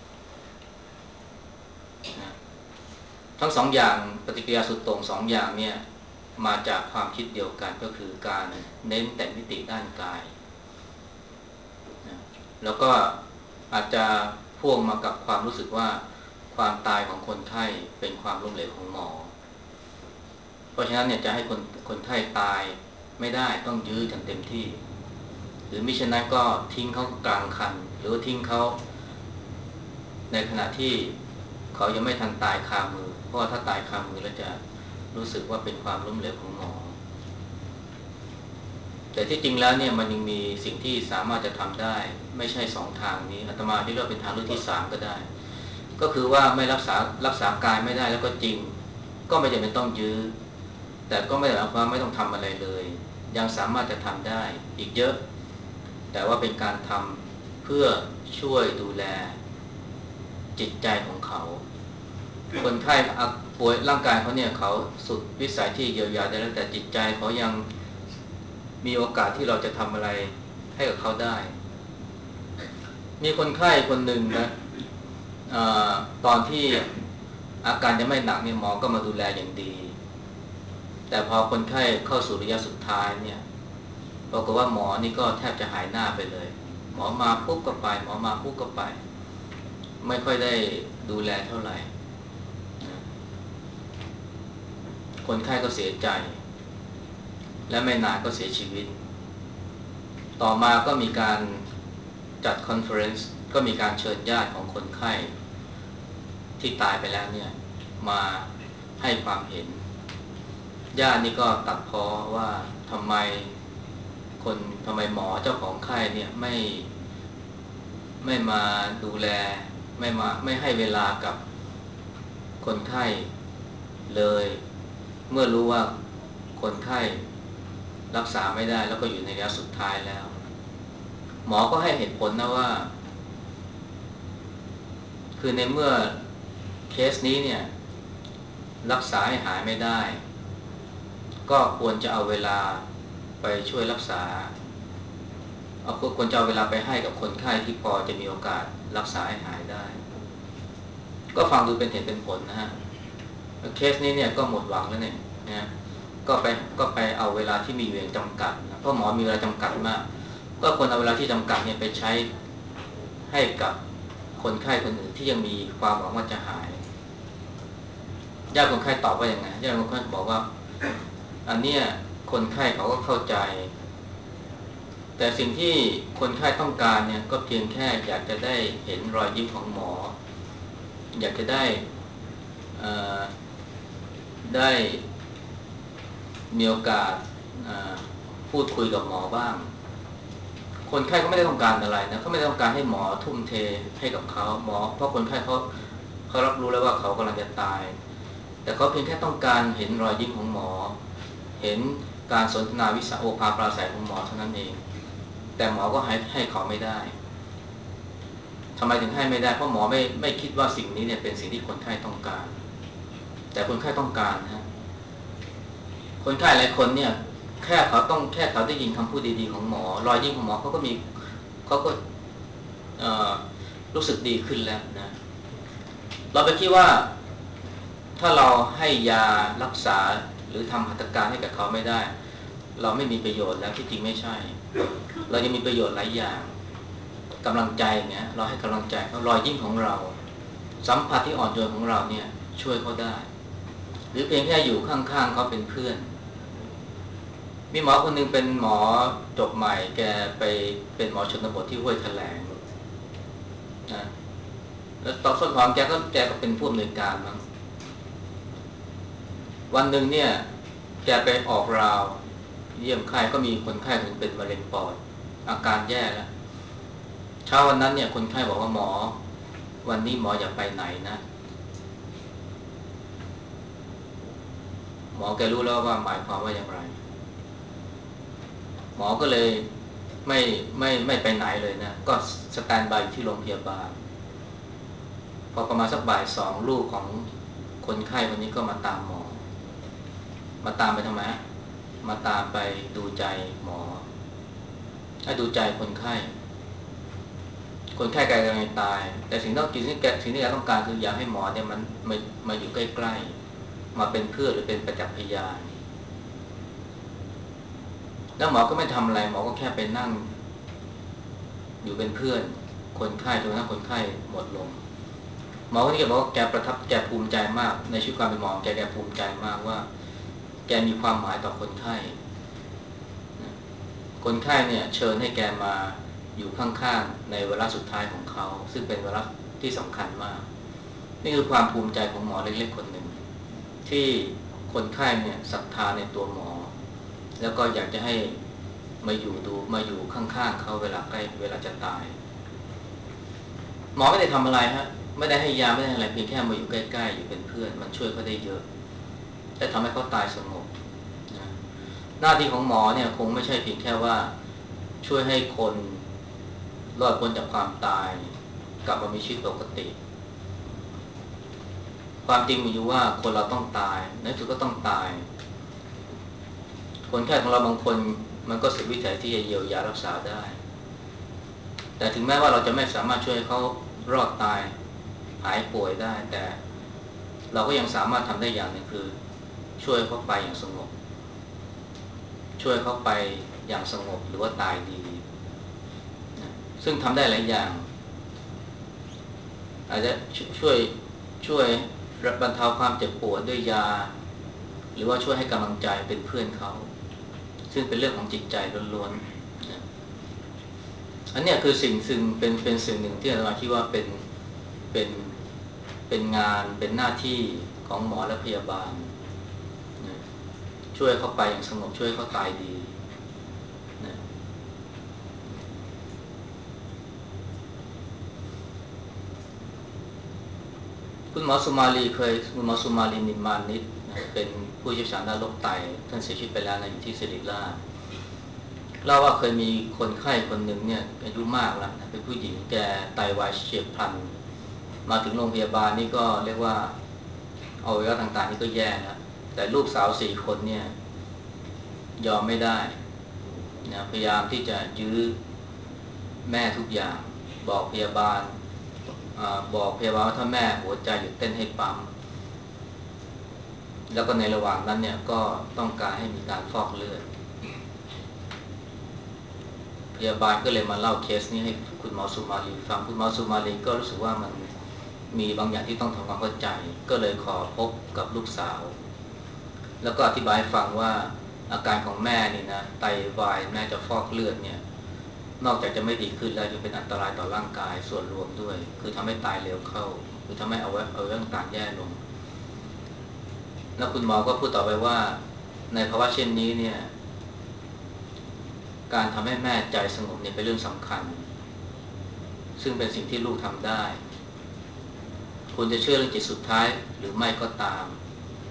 นะทั้งสองอย่างปฏิกิริยาสุดโต่งสองอย่างเนี่ยมาจากความคิดเดียวกันก็คือการเน้นแต่มิติด้านกายนะแล้วก็อาจจะพ่วงมากับความรู้สึกว่าความตายของคนไข้เป็นความล้มเหลวของหมอเพราะฉะนั้นเนี่ยจะให้คนไข้ตายไม่ได้ต้องยื้อกันเต็มที่หรือมิฉะนั้นก็ทิ้งเขากลางคันหรือทิ้งเขาในขณะที่เขายังไม่ทันตายคามือเพราะถ้าตายคามือแล้วจะรู้สึกว่าเป็นความล้มเหลวของหมอแต่ที่จริงแล้วเนี่ยมันยังมีสิ่งที่สามารถจะทำได้ไม่ใช่สองทางนี้อาตมาที่เรียกเป็นทางเลือกที่สามก็ได้ก็คือว่าไม่รักษากายไม่ได้แล้วก็จริงก็ไม่จำเป็นต้องยื้อแต่ก็ไม่ได้หมายความว่าไม่ต้องทำอะไรเลยยังสามารถจะทำได้อีกเยอะแต่ว่าเป็นการทำเพื่อช่วยดูแลจิตใจของเขาคนไข้ป่วยร่างกายเขาเนี่ยเขาสุดวิสัยที่เยียวยาได้แล้วแต่จิตใจเขายังมีโอกาสที่เราจะทำอะไรให้กับเขาได้มีคนไข้คนหนึ่งนะอตอนที่อาการจะไม่หนักเนี่ยหมอก็มาดูแลอย่างดีแต่พอคนไข้เข้าสู่ระยะสุดท้ายเนี่ยปรากฏว่าหมอนี่ก็แทบจะหายหน้าไปเลยหมอมาปุ๊บก็ไปหมอมาปุ๊บก็ไปไม่ค่อยได้ดูแลเท่าไหร่นะคนไข้ก็เสียใจและไม่นานก็เสียชีวิตต่อมาก็มีการจัดคอนเฟอเรนซ์ก็มีการเชิญญาติของคนไข้ที่ตายไปแล้วเนี่ยมาให้ความเห็นญาตินี่ก็ตัดพ้อว่าทำไมคนทำไมหมอเจ้าของไข้เนี่ยไม่มาดูแลไม่ให้เวลากับคนไข้เลยเมื่อรู้ว่าคนไข้รักษาไม่ได้แล้วก็อยู่ในระยะสุดท้ายแล้วหมอก็ให้เหตุผลนะว่าคือในเมื่อเคสนี้เนี่ยรักษาให้หายไม่ได้ก็ควรจะเอาเวลาไปช่วยรักษาควรจะเอาเวลาไปให้กับคนไข้ที่พอจะมีโอกาสรักษาให้หายได้ก็ฟังดูเป็นเหตุเป็นผลนะฮะเคสนี้เนี่ยก็หมดหวังแล้วเนี่ยนะก็ไปก็ไปเอาเวลาที่มีอยู่อย่างจำกัดนะเพราะหมอมีเวลาจำกัดมากก็ควรเอาเวลาที่จำกัดเนี่ยไปใช้ให้กับคนไข้คนอื่นที่ยังมีความหวังว่าจะหายญาติคนไข้ตอบว่าอย่างไงญาติคนไข้บอกว่าอันเนี้ยคนไข้เขาก็เข้าใจแต่สิ่งที่คนไข้ต้องการเนี่ยก็เพียงแค่อยากจะได้เห็นรอยยิ้มของหมออยากจะได้เอ่อได้มีโอกาสพูดคุยกับหมอบ้างคนไข้ก็ไม่ได้ต้องการอะไรนะเขาไม่ได้ต้องการให้หมอทุ่มเทให้กับเขาหมอเพราะคนไข้เขารับรู้แล้วว่าเขากำลังจะตายแต่แต่เขาเพียงแค่ต้องการเห็นรอยยิ้มของหมอเห็นการสนทนาวิสาโอภาปราศัยของหมอเท่านั้นเองแต่หมอก็ให้เขาไม่ได้ทำไมถึงให้ไม่ได้เพราะหมอไม่คิดว่าสิ่งนี้เนี่ยเป็นสิ่งที่คนไข้ต้องการแต่คนไข้ต้องการนะคนไข้หลายคนเนี่ยแค่เขาได้ยินคำพูดดีๆของหมอรอยยิ้มของหมอเขาก็เอ่อรู้สึกดีขึ้นแล้วนะเราไปคิดว่าถ้าเราให้ยารักษาหรือทำหัตถการให้กับเขาไม่ได้เราไม่มีประโยชน์แล้วที่จริงไม่ใช่เรายังมีประโยชน์หลายอย่างกำลังใจเงี้ยเราให้กำลังใจเขารอยยิ้มของเราสัมผัสที่อ่อนโยนของเราเนี่ยช่วยเขาได้หรือเพียงแค่อยู่ข้างๆเขาเป็นเพื่อนมีหมอคนหนึงเป็นหมอจบใหม่แกไปเป็นหมอชนบทที่ห้วยแถลงนะแล้วตอนต้นหอมแกก็เป็นผู้อำนวยการมั้งวันหนึ่งเนี่ยแกไปออกราวเยี่ยมไข้ก็มีคนไข้คนเป็นมะเร็งปอดอาการแย่แล้วเช้าวันนั้นเนี่ยคนไข้บอกว่าหมอวันนี้หมออย่าไปไหนนะหมอแกรู้แล้วว่าหมายความว่าอย่างไรหมอก็เลยไม่ไม่ไปไหนเลยนะก็สแตนบายอยู่ที่โรงพยาบาลพอประมาณสักบ่ายสองลูกของคนไข้คนนี้ก็มาตามหมอมาตามไปทำไมมาตามไปดูใจหมอให้ดูใจคนไข้คนไข้กำลังตายแต่สิ่งที่แกต้องการคืออยากให้หมอเนี่ยมันมาอยู่ใกล้ๆมาเป็นเพื่อนหรือเป็นประจักษ์พยานแล้วหมอก็ไม่ทำอะไรหมอก็แค่ไปนั่งอยู่เป็นเพื่อนคนไข้จนกระทั่งคนไข้หมดลมหมอคนนี้แกบอกว่าแกภูมิใจมากในชีวิตความเป็นหมอแกภูมิใจมากว่าแกมีความหมายต่อคนไข้คนไข้เนี่ยเชิญให้แกมาอยู่ข้างๆในเวลาสุดท้ายของเขาซึ่งเป็นเวลาที่สำคัญมากนี่คือความภูมิใจของหมอเล็กๆคนหนึ่งที่คนไข้เนี่ยศรัทธาในตัวหมอแล้วก็อยากจะให้มาอยู่ข้างๆเขาเวลาจะตายหมอไม่ได้ทำอะไรฮะไม่ได้ให้ยาไม่ได้อะไรเพียงแค่มาอยู่ใกล้ๆอยู่เป็นเพื่อนมันช่วยเขาได้เยอะแต่ทำให้เขาตายสงบนะหน้าที่ของหมอเนี่ยคงไม่ใช่เพียงแค่ว่าช่วยให้คนรอดพ้นจากความตายกลับมามีชีวิตปกติความจริงมีอยู่ว่าคนเราต้องตายในที่สุดก็ต้องตายคนไข้ของเราบางคนมันก็สุดวิสัยที่จะเยียวยารักษาได้แต่ถึงแม้ว่าเราจะไม่สามารถช่วยให้เขารอดตายหายป่วยได้แต่เราก็ยังสามารถทำได้อย่างหนึ่งคือช่วยเขาไปอย่างสงบช่วยเขาไปอย่างสงบหรือว่าตายดีนะซึ่งทำได้หลายอย่างอาจจะช่วยช่วยบรรเทาความเจ็บปวดด้วยยาหรือว่าช่วยให้กำลังใจเป็นเพื่อนเขาซึ่งเป็นเรื่องของจิตใจล้วนๆนะอันนี้คือสิ่งเป็นสิ่งหนึ่งที่อาจารย์คิดว่าเป็นเป็นงานเป็นหน้าที่ของหมอและพยาบาลนะช่วยเขาไปอย่างสงบช่วยเขาตายดีนะคุณหมอสุมาลีนิมมานิชนะเป็นผู้เชี่ยวชาญด้านโรคไตท่านเสียชีวิตไปแล้วนะอยู่ที่ศิริราชเล่าว่าเคยมีคนไข้คนหนึ่งเนี่ยอายุมากแล้วนะเป็นผู้หญิงแกไตวายเฉียบพลันมาถึงโรงพยาบาลนี่ก็เรียกว่าอวัยวะต่างๆนี่ก็แย่แล้วแต่ลูกสาว4 คนเนี่ยยอมไม่ได้นะพยายามที่จะยื้อแม่ทุกอย่างบอกพยาบาลบอกพยาบาลว่าถ้าแม่หัวใจหยุดเต้นให้ปั๊มแล้วก็ในระหว่างนั้นเนี่ยก็ต้องการให้มีการฟอกเลือดพยาบาลก็เลยมาเล่าเคสนี้ให้คุณหมอสุมาลีฟังคุณหมอสุมาลีก็รู้สึกว่ามันมีบางอย่างที่ต้องทำความเข้าใจก็เลยขอพบกับลูกสาวแล้วก็อธิบายให้ฟังว่าอาการของแม่นี่นะไตวายแม่จะฟอกเลือดเนี่ยนอกจากจะไม่ดีขึ้นแล้วยังเป็นอันตรายต่อร่างกายส่วนรวมด้วยคือทำให้ตายเร็วเข้าคือทำให้เอาเรื่องต่างแย่ลงแล้วคุณหมอก็พูดต่อไปว่าในภาวะเช่นนี้เนี่ยการทำให้แม่ใจสงบเนี่ยเป็นเรื่องสำคัญซึ่งเป็นสิ่งที่ลูกทำได้คุณจะเชื่อเรื่องจิตสุดท้ายหรือไม่ก็ตาม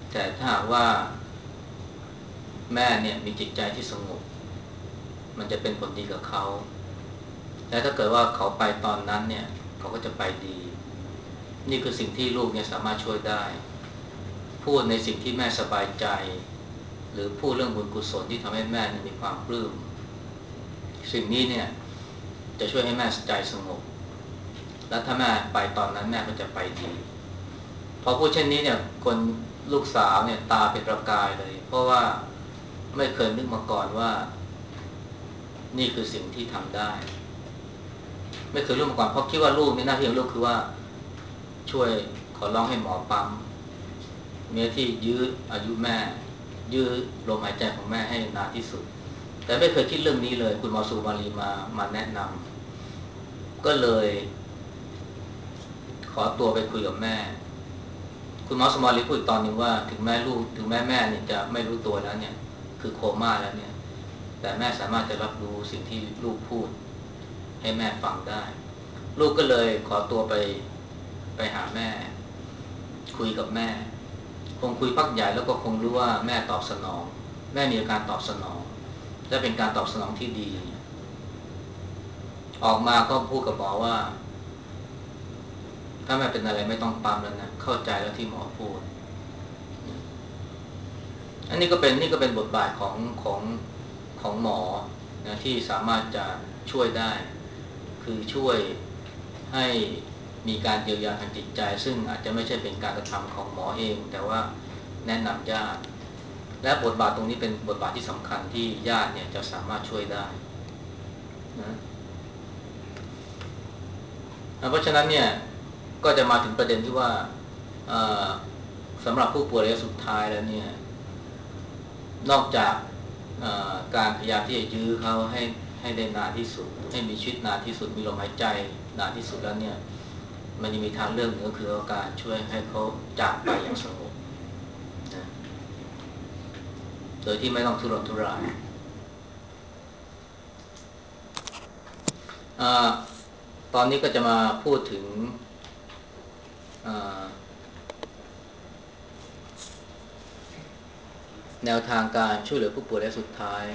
แต่ถ้าหากว่าแม่เนี่ยมีจิตใจที่สงบมันจะเป็นผลดีกับเขาและถ้าเกิดว่าเขาไปตอนนั้นเนี่ยเขาก็จะไปดีนี่คือสิ่งที่ลูกเนี่ยสามารถช่วยได้พูดในสิ่งที่แม่สบายใจหรือพูดเรื่องบุญกุศลที่ทำให้แม่มีความปลื้มสิ่งนี้เนี่ยจะช่วยให้แม่ใจสงบและถ้าแม่ไปตอนนั้นแม่ก็จะไปดีพอพูดเช่นนี้เนี่ยคนลูกสาวเนี่ยตาเป็นประกายเลยเพราะว่าไม่เคยนึกมาก่อนว่านี่คือสิ่งที่ทำได้ไม่เคยรู้มาก่อนเพราะคิดว่าลูกนี่หน้าที่ของลูกคือว่าช่วยขอร้องให้หมอปั๊มเมียที่ยื้ออายุแม่ยื้อลมหายใจของแม่ให้นานที่สุดแต่ไม่เคยคิดเรื่องนี้เลยคุณหมอสุมาลีมาแนะนำก็เลยขอตัวไปคุยกับแม่คุณหมอสุมาลีพูดตอนหนึ่งว่าถึงแม่แม่เนี่ยจะไม่รู้ตัวแล้วเนี่ยคือโคม่าแล้วเนี่ยแต่แม่สามารถจะรับรู้สิ่งที่ลูกพูดให้แม่ฟังได้ลูกก็เลยขอตัวไปหาแม่คุยกับแม่คงคุยพักใหญ่แล้วก็คงรู้ว่าแม่ตอบสนองแม่มีอาการตอบสนองและเป็นการตอบสนองที่ดีออกมาก็พูดกับหมอว่าถ้าแม่เป็นอะไรไม่ต้องปั๊มแล้วนะเข้าใจแล้วที่หมอพูดอันนี้ก็เป็นบทบาทของหมอนะที่สามารถจะช่วยได้คือช่วยให้มีการเยียวยาทางจิตใจซึ่งอาจจะไม่ใช่เป็นการกระทำของหมอเองแต่ว่าแนะนำญาติและบทบาทตรงนี้เป็นบทบาทที่สำคัญที่ญาติเนี่ยจะสามารถช่วยได้นะเพราะฉะนั้นเนี่ยก็จะมาถึงประเด็นที่ว่าสำหรับผู้ป่วยระยะสุดท้ายแล้วเนี่ยนอกจากการพยายามที่จะยื้อเขาให้ได้นานที่สุดให้มีชีวิตนานที่สุดมีลมหายใจนานที่สุดแล้วเนี่ยมันยังมีทางเลือกหนึ่งก็คือการช่วยให้เขาจากไปอย่างสงบนะโดยที่ไม่ต้องทุรนทุรายตอนนี้ก็จะมาพูดถึงแนวทางการช่วยเหลือผู้ป่วยระยะสุดท้าย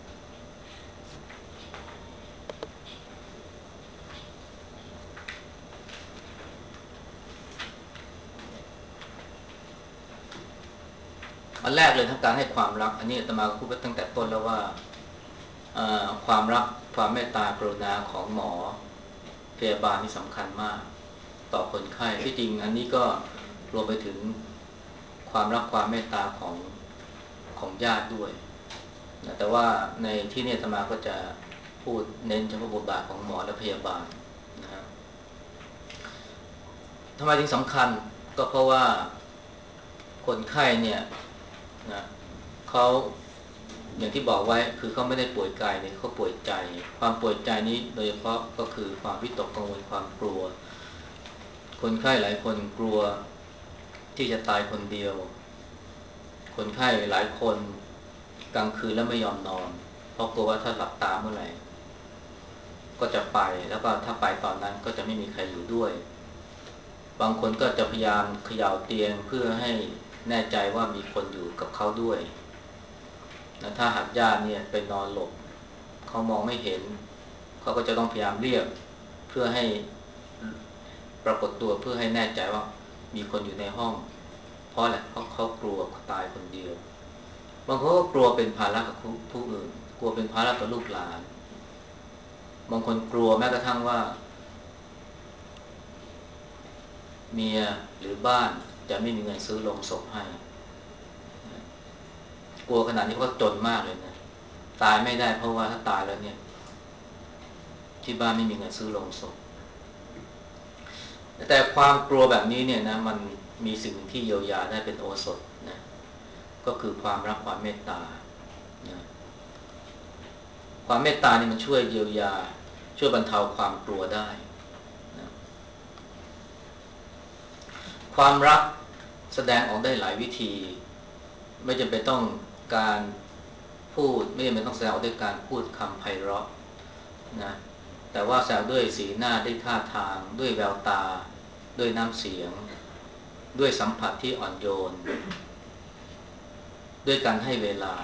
อันแรกเลยทั้งการให้ความรักอันนี้อาตมาพูดไปตั้งแต่ต้นแล้วว่าความรักความเมตตากรุณาของหมอพยาบาลนี่สำคัญมากต่อคนไข้ที่จริงอันนี้ก็รวมไปถึงความรักความเมตตาของญาติด้วยนะแต่ว่าในที่นี้อาตมาก็จะพูดเน้นเฉพาะบทบาทของหมอและพยาบาลนะฮะทำไมถึงสำคัญก็เพราะว่าคนไข้เนี่ยนะเขาอย่างที่บอกไว้คือเขาไม่ได้ป่วยกายเนี่ยเขาป่วยใจความป่วยใจนี้โดยเฉพาะก็คือความวิตกกังวลความกลัวคนไข้หลายคนกลัวที่จะตายคนเดียวคนไข้หลายคนกลางคืนแล้วไม่ยอมนอนเพราะกลัวว่าถ้าหลับตาเมื่อไหร่ก็จะไปแล้วก็ถ้าไปตอนนั้นก็จะไม่มีใครอยู่ด้วยบางคนก็จะพยายามเขย่าเตียงเพื่อให้แน่ใจว่ามีคนอยู่กับเขาด้วยนะถ้าหากญาติเนี่ยไปนอนหลบเขามองไม่เห็นเขาก็จะต้องพยายามเรียกเพื่อให้ปรากฏตัวเพื่อให้แน่ใจว่ามีคนอยู่ในห้องเพราะอะไรเพราะเขากลัวตายคนเดียวบางคนก็กลัวเป็นภาระกับผู้อื่นกลัวเป็นภาระกับลูกหลานบางคนกลัวแม้กระทั่งว่าเมียหรือบ้านจะไม่มีเงินซื้อโลงศพให้กลัวขนาดนี้ก็จนมากเลยนะตายไม่ได้เพราะว่าถ้าตายแล้วเนี่ยที่บ้านไม่มีเงินซื้อโลงศพแต่ความกลัวแบบนี้เนี่ยนะมันมีสิ่งที่เยียวยาได้เป็นโอสถนะก็คือความรักความเมตตานะความเมตตานี่มันช่วยเยียวยาช่วยบรรเทาความกลัวได้นะความรักแสดงออกได้หลายวิธีไม่จำเป็นต้องการพูดไม่จำเป็นต้องแสดงออกด้วยการพูดคำไพเราะนะแต่ว่าแสดงด้วยสีหน้าด้วยท่าทางด้วยแววตาด้วยน้ำเสียงด้วยสัมผัสที่อ่อนโยนด้วยการให้เวลา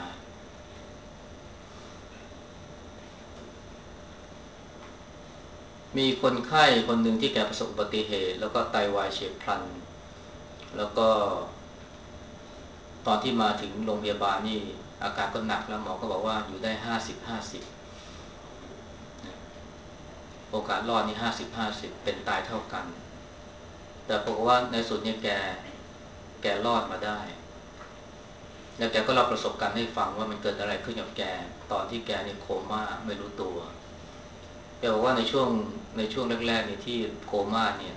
มีคนไข้คนหนึ่งที่แกประสบอุบัติเหตุแล้วก็ไตวายเฉียบพลันแล้วก็ตอนที่มาถึงโรงพยาบาลนี่อาการก็หนักแล้วหมอก็บอกว่าอยู่ได้50-50โอกาสรอดนี่50-50เป็นตายเท่ากันแต่ปรากฏว่าในสุดเนี่ยแกรอดมาได้แล้วแกก็เล่าประสบการณ์ให้ฟังว่ามันเกิดอะไรขึ้นกับแกตอนที่แกเนี่ยโคม่าไม่รู้ตัวแกบอกว่าในช่วงแรกๆเนี่ยที่โคม่าเนี่ย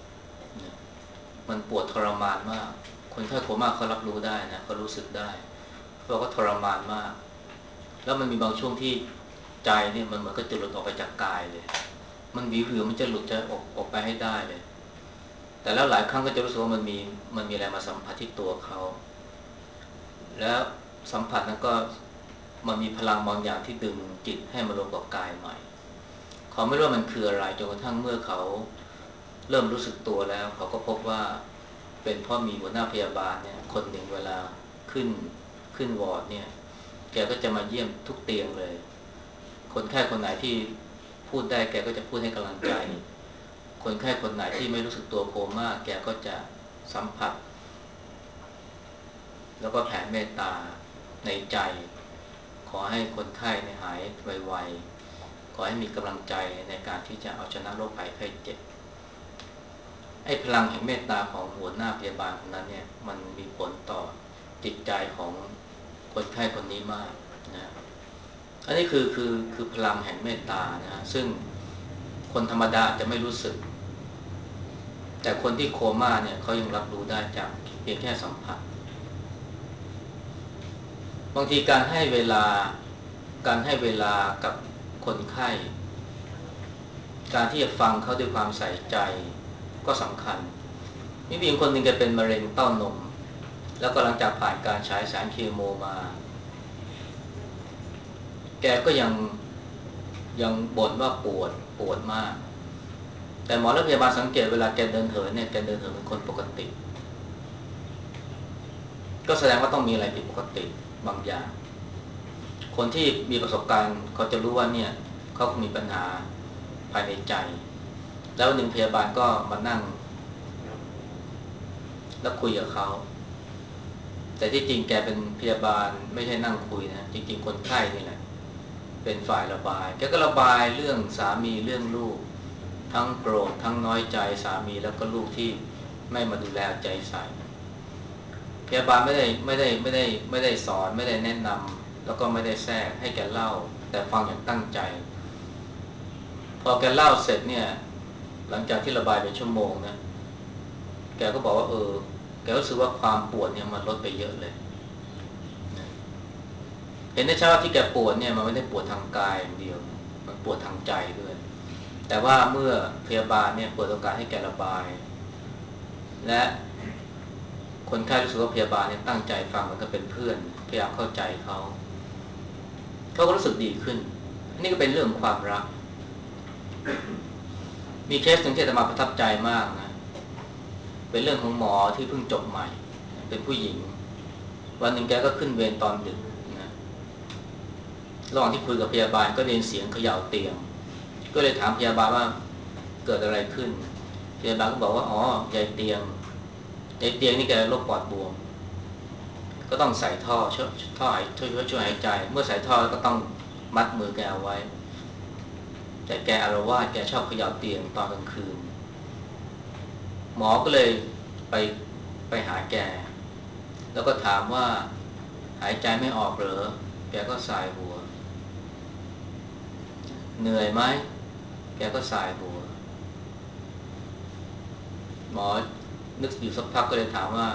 มันปวดทรมานมากคนไข้โคม่าเขารับรู้ได้นะเขารู้สึกได้เขาบอกว่าทรมานมากแล้วมันมีบางช่วงที่ใจเนี่ยมันเหมือนก็จะหลุดออกไปจากกายเลยมันวิวมันจะหลุดจะออกไปให้ได้เลยแต่แล้วหลายครั้งก็จะรู้สึกว่ามันมีอะไรมาสัมผัสที่ตัวเขาแล้วสัมผัสนั้นก็มันมีพลังบางอย่างที่ดึงจิตให้มารวมกับกายใหม่เขาไม่รู้ว่ามันคืออะไรจนกระทั่งเมื่อเขาเริ่มรู้สึกตัวแล้วเขาก็พบว่าเป็นเพราะมีหัวหน้าพยาบาลเนี่ยคนหนึ่งเวลาขึ้นขึ้นวอร์ดเนี่ยแกก็จะมาเยี่ยมทุกเตียงเลยคนไข้คนไหนที่พูดได้แกก็จะพูดให้กำลังใจคนไข้คนไหนที่ไม่รู้สึกตัวโคม่าแกก็จะสัมผัสแล้วก็แผ่เมตตาในใจขอให้คนไข้หายไวๆขอให้มีกำลังใจในการที่จะเอาชนะโรคภัยไข้เจ็บไอ้พลังแห่งเมตตาของหัวหน้าพยาบาลคนนั้นเนี่ยมันมีผลต่อจิตใจของคนไข้คนนี้มากนะอันนี้คือพลังแห่งเมตตานะซึ่งคนธรรมดาจะไม่รู้สึกแต่คนที่โคม่าเนี่ยเขายังรับรู้ได้จากเพียงแค่สัมผัสบางทีการให้เวลากับคนไข้การที่จะฟังเขาด้วยความใส่ใจก็สำคัญมีผู้หญิงคนหนึ่งแกเป็นมะเร็งเต้านมแล้วก็หลังจากผ่านการฉายสารเคมีมาแกก็ยังบ่นว่าปวดมากแต่หมอและพยาบาลสังเกตเวลาแกเดินเหินเนี่ยแกเดินเหินเป็นคนปกติก็แสดงว่าต้องมีอะไรผิดปกติบางอย่างคนที่มีประสบการณ์เขาจะรู้ว่าเนี่ยเขามีปัญหาภายในใจแล้วหนึ่งพยาบาลก็มานั่งแล้วคุยกับเขาแต่ที่จริงแกเป็นพยาบาลไม่ใช่นั่งคุยนะจริงๆคนไข้นี่แหละเป็นฝ่ายระบายแกก็ระบายเรื่องสามีเรื่องลูกทั้งโกรธทั้งน้อยใจสามีแล้วก็ลูกที่ไม่มาดูแลใจใส่พยาบาลไม่ได้สอนไม่ได้แนะนำแล้วก็ไม่ได้แทรกให้แกเล่าแต่ฟังอย่างตั้งใจพอแกเล่าเสร็จเนี่ยหลังจากที่ระบายไปชั่วโมงนะแกก็บอกว่าแกรู้สึกว่าความปวดเนี่ยมันลดไปเยอะเลยเห็นได้ชัดว่าที่แกปวดเนี่ยมันไม่ได้ปวดทางกายอย่างเดียวมันปวดทางใจด้วยแต่ว่าเมื่อพยาบาลเนี่ยเปิดโอกาสให้แกระบายและคนไข้รู้สึกว่าพยาบาลเนี่ยตั้งใจฟังเหมือนกับเป็นเพื่อนพยายามเข้าใจเขาก็รู้สึกดีขึ้นนี่ก็เป็นเรื่องความรักมีเคสหนึ่งที่อาตมาประทับใจมากนะเป็นเรื่องของหมอที่เพิ่งจบใหม่เป็นผู้หญิงวันหนึ่งแกก็ขึ้นเวรตอนดึกนะระหว่างที่คุยกับพยาบาลก็ได้ยินเสียงเขย่าเตียงก็เลยถามพยาบาลว่าเกิดอะไรขึ้นพยาบาลก็บอกว่าอ๋อยายเตียงนี่แกโรคปอดบวมก็ต้องใส่ท่อช่วยหายใจเมื่อใส่ท่อแล้วก็ต้องมัดมือแกเอาไว้แต่แกอาละวาดแกชอบเขย่าเตียงตอนกลางคืนหมอก็เลยไปไปหาแกแล้วก็ถามว่าหายใจไม่ออกเหรอแกก็สายหัวเหนื่อยไหมแกก็สายหัวหมอนึกอยู่สักพักก็เลยถามว่า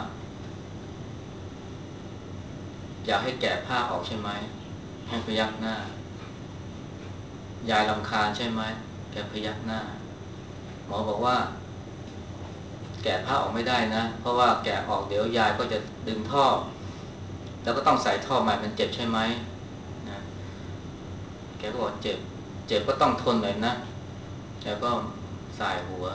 อยากให้แกะผ้าออกใช่ไหมให้พยักหน้ายายรำคาญใช่ไหมแกพยักหน้าหมอบอกว่าแกะผ้าออกไม่ได้นะเพราะว่าแกะออกเดี๋ยวยายก็จะดึงท่อแล้วก็ต้องใส่ท่อใหม่มันเจ็บใช่ไหมนะแกก็บอกเจ็บก็ต้องทนหน่อยนะแกก็สายหัว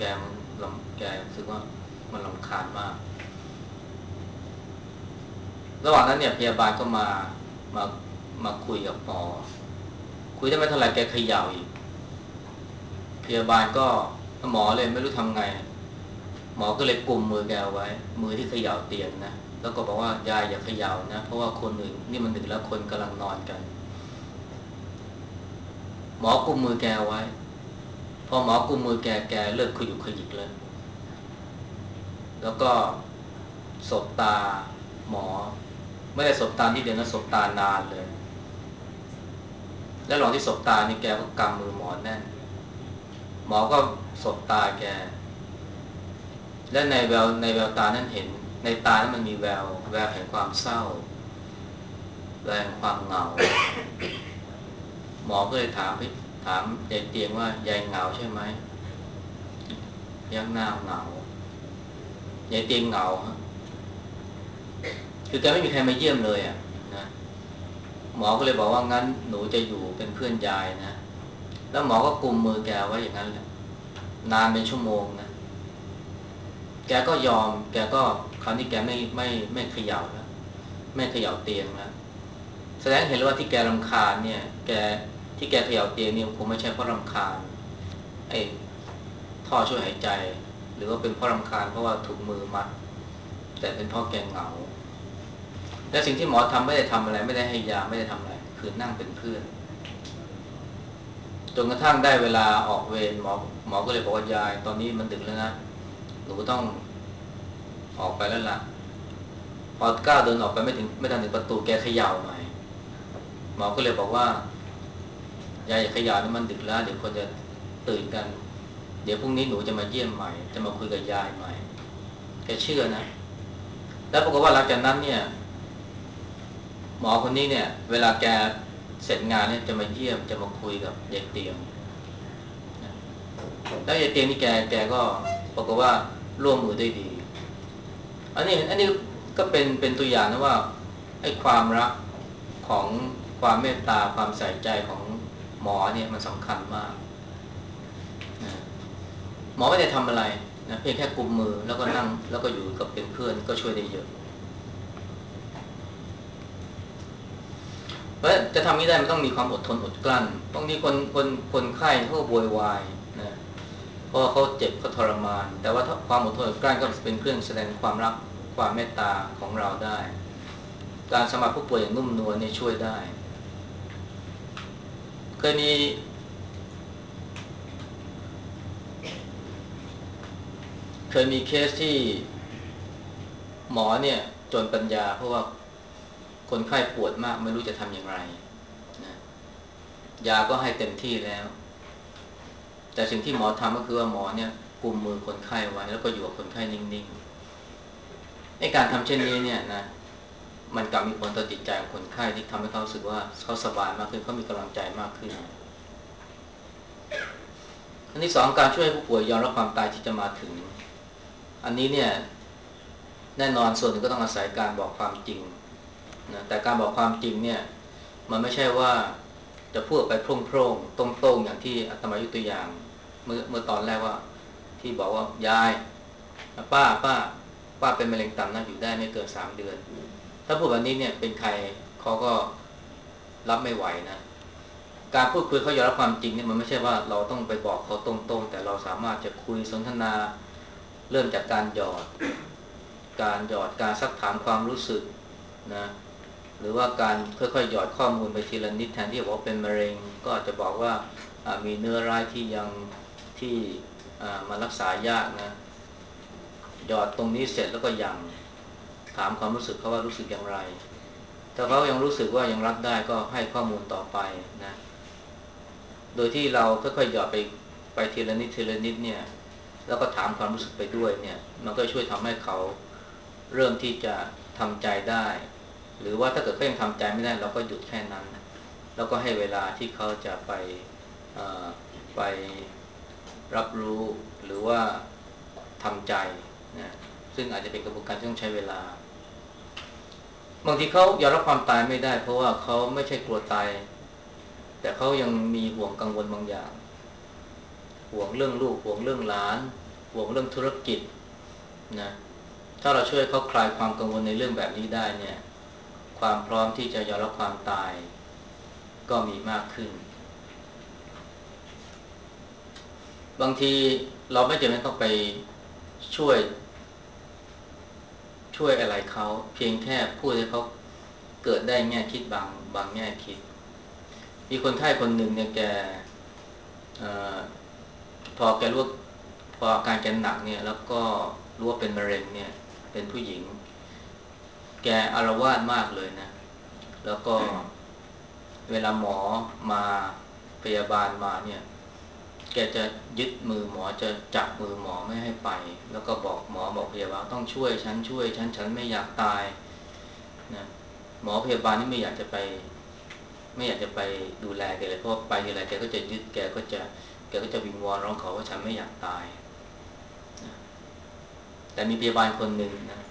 แกรู้สึกว่ามันรำคาญมากระหว่างนั้นเนี่ยพยาบาลก็มามาคุยกับหมอคุยได้ไม่เท่าไหร่แกเขย่าอีกพยาบาลก็หมอเลยไม่รู้ทำไงหมอก็เลยกุมมือแกเอาไว้มือที่เขย่าเตียงนะแล้วก็บอกว่ายายอย่าเขย่านะเพราะว่าคนอื่นนี่มันดึกแล้วคนกำลังนอนกันหมอกุมมือแกเอาไว้พอหมอกุมมือแกเลิกขยุกขยิกเลยแล้วก็สบตาหมอไม่ได้สบตาที่เดียวนะสบตานานเลยแล้วหลังที่สบตานี่แกก็กำมือหมอแน่นหมอก็สบตาแกและในแววตานั้นเห็นในตานั้นมันมีแววแห่งความเศร้าแววแห่งความเหงาหมอก็เลยถามยายเตียงว่ายายเหงาใช่ไหมยักหน้าเหงายายเตียงเหงาคือแกไม่มีใครมาเยี่ยมเลยอ่ะนะหมอก็เลยบอกว่างั้นหนูจะอยู่เป็นเพื่อนยายนะแล้วหมอก็กุมมือแกไว้อย่างนั้นแหละนานเป็นชั่วโมงนะแกก็ยอมแกก็คราวนี้แกไม่เขย่าแล้วไม่เขย่าเตียงแล้วแสดงเห็นเลยว่าที่แกรำคาญเนี่ยที่แกเขย่าเตียงเนี่ยคงไม่ใช่เพราะรำคาญไอ้ท่อช่วยหายใจหรือว่าเป็นเพราะรำคาญเพราะว่าถูกมือมัดแต่เป็นเพราะแกเหงาและสิ่งที่หมอทำไม่ได้ทำอะไรไม่ได้ให้ยาไม่ได้ทำอะไรคือนั่งเป็นเพื่อนจนกระทั่งได้เวลาออกเวรหมอก็เลยบอกว่ายายตอนนี้มันดึกแล้วนะหนูต้องออกไปแล้วล่ะพอก้าวเดินออกไปไม่ทันถึงประตูแกเขย่าหน่อยหมอก็เลยบอกว่ายายอย่าเขย่านะมันดึกแล้วเดี๋ยวคนจะตื่นกันเดี๋ยวพรุ่งนี้หนูจะมาเยี่ยมใหม่จะมาคุยกับยายใหม่แกเชื่อนะแล้วปรากฏว่าหลังจากนั้นเนี่ยหมอคนนี้เนี่ยเวลาแกเสร็จงานเนี่ยจะมาเยี่ยมจะมาคุยกับยายเตียงแล้วยายเตียงนี่แกก็ปรากฏว่าร่วมมือได้ดีอันนี้ก็เป็นตัวอย่างนะว่าไอ้ความรักของความเมตตาความใส่ใจของหมอเนี่ยมันสำคัญมากนะหมอไม่ได้ทำอะไรนะเพียงแค่กุมมือแล้วก็นั่งแล้วก็อยู่กับเป็นเพื่อนก็ช่วยได้เยอะเพราะจะทำนี้ได้มันต้องมีความอดทนอดกลั้นบางทีคนไข้เขาก็โวยวายนะเพราะเขาเจ็บเขาทรมานแต่ว่าความอดทนอดกลั้นก็เป็นเครื่องแสดงความรักความเมตตาของเราได้การสมัครผู้ป่วยอย่างนุ่มนวลเนี่ยช่วยได้เคยมีเคสที่หมอเนี่ยจนปัญญาเพราะว่าคนไข้ปวดมากไม่รู้จะทำอย่างไรนะยาก็ให้เต็มที่แล้วแต่สิ่งที่หมอทำก็คือว่าหมอเนี่ยกุมมือคนไข้ไว้แล้วก็อยู่กับคนไข้นิ่งๆในการทำเช่นนี้เนี่ยนะมันกลับมีผลต่อจิตใจของคนไข้ที่ทำให้เขารู้สึกว่าเขาสบายมากขึ้นเขามีกำลังใจมากขึ้นอันที่สองการช่วยให้ผู้ป่วยยอมรับความตายที่จะมาถึงอันนี้เนี่ยแน่นอนส่วนหนึ่งก็ต้องอาศัยการบอกความจริงนะแต่การบอกความจริงเนี่ยมันไม่ใช่ว่าจะพูดไปโพร่งๆตรงๆอย่างที่อาตมายกตัวอย่างเมื่อตอนแรกว่าที่บอกว่ายายป้าเป็นมะเร็งตับนะอยู่ได้ไม่เกิน3 เดือนถ้าพูดแบบนี้เนี่ยเป็นใครเขาก็รับไม่ไหวนะการพูดคุยเขายอมรับความจริงเนี่ยมันไม่ใช่ว่าเราต้องไปบอกเขาตรงๆแต่เราสามารถจะคุยสนทนาเริ่มจากการหยอดการซักถามความรู้สึกนะหรือว่าการค่อยๆหยอดข้อมูลไปทีละนิดแทนที่จะบอกเป็นมะเร็งก็อาจจะบอกว่ามีเนื้อร้ายที่ยังที่มารักษายากนะหยอดตรงนี้เสร็จแล้วก็ยังถามความรู้สึกเขาว่ารู้สึกอย่างไรถ้าเขายังรู้สึกว่ายังรับได้ก็ให้ข้อมูลต่อไปนะโดยที่เราค่อยๆหยอดไปทีละนิดทีละนิดเนี่ยแล้วก็ถามความรู้สึกไปด้วยเนี่ยมันก็ช่วยทำให้เขาเริ่มที่จะทำใจได้หรือว่าถ้าเกิดเขายังทำใจไม่ได้เราก็หยุดแค่นั้นแล้วก็ให้เวลาที่เขาจะไปรับรู้หรือว่าทำใจนะซึ่งอาจจะเป็นกระบวนการที่ต้องใช้เวลาบางทีเขายอมรับความตายไม่ได้เพราะว่าเขาไม่ใช่กลัวตายแต่เขายังมีห่วงกังวลบางอย่างห่วงเรื่องลูกห่วงเรื่องหลานห่วงเรื่องธุรกิจนะถ้าเราช่วยเขาคลายความกังวลในเรื่องแบบนี้ได้เนี่ยความพร้อมที่จะยอมรับความตายก็มีมากขึ้นบางทีเราไม่จำเป็นต้องไปช่วยอะไรเขาเพียงแค่พูดให้เขาเกิดได้แง่คิดบางแง่คิดมีคนไข้คนหนึ่งเนี่ยแกเอ่อพอแกรู้พออาการแกหนักเนี่ยแล้วก็รู้ว่าเป็นมะเร็งเนี่ยเป็นผู้หญิงแกอาละวาดมากเลยนะแล้วก็เวลาหมอมาพยาบาลมาเนี่ยแกจะยึดมือหมอจะจับมือหมอไม่ให้ไปแล้วก็บอกหมอบอกพยาบาลต้องช่วยฉันฉันไม่อยากตายนะหมอพยาบาลนี่ไม่อยากจะไปดูแลแกเลยเพราะไปทีไรแกก็จะยึดแกก็จะวิงวอนร้องขอว่าฉันไม่อยากตายนะแต่มีพยาบาลคนหนึ่งนะ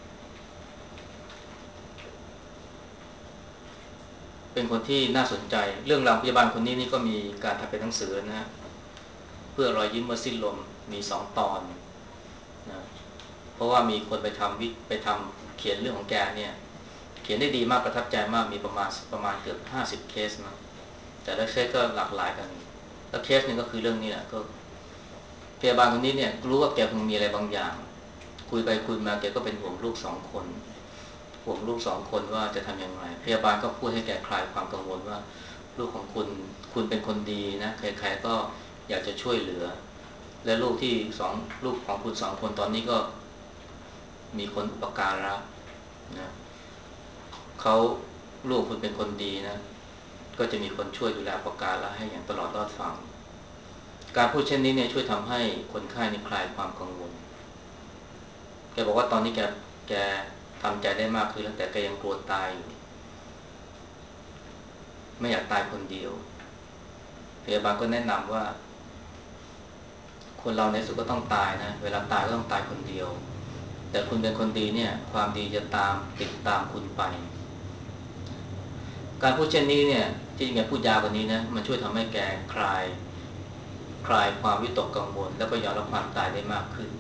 เป็นคนที่น่าสนใจเรื่องราวพยาบาลคนนี้นี่ก็มีการทำเป็นหนังสือนะเพื่อรอยยิ้มเมื่อสิ้นลมมี2 ตอนนะเพราะว่ามีคนไปทำเขียนเรื่องของแกเนี่ยเขียนได้ดีมากประทับใจมากมีประมาณเกือบ50 เคสนะแต่ละเคสก็หลากหลายกันแล้วเคสนึงก็คือเรื่องนี้แหละก็พยาบาลคนนี้เนี่ยรู้ว่าแกคงมีอะไรบางอย่างคุยไปคุยมาแกก็เป็นห่วงลูก2 คนห่วงลูก2 คนว่าจะทำยังไงพยาบาลก็พูดให้แกคลายความกังวลว่าลูกของคุณเป็นคนดีนะใครๆก็อยากจะช่วยเหลือและลูกของคุณ2 คนตอนนี้ก็มีคนอุปการะนะเขาลูกคุณเป็นคนดีนะก็จะมีคนช่วยดูแลอุปการะให้อย่างตลอดรอดฝั่งการพูดเช่นนี้เนี่ยช่วยทำให้คนไข้นี่คลายความกังวลแกบอกว่าตอนนี้แกทำใจได้มากขึ้นแล้วแต่แกยังกลัวตายอยู่ไม่อยากตายคนเดียวพยาบาลก็แนะนำว่าคนเราในสุดก็ต้องตายนะเวลาตายก็ต้องตายคนเดียวแต่คุณเป็นคนดีเนี่ยความดีจะติดตามคุณไปการพูดเช่นนี้เนี่ยที่จริงๆพูดยาวกว่านี้นะมันช่วยทำให้แกคลายความวิตกกังวลแล้วก็ยอมรับความตายได้มากขึ้น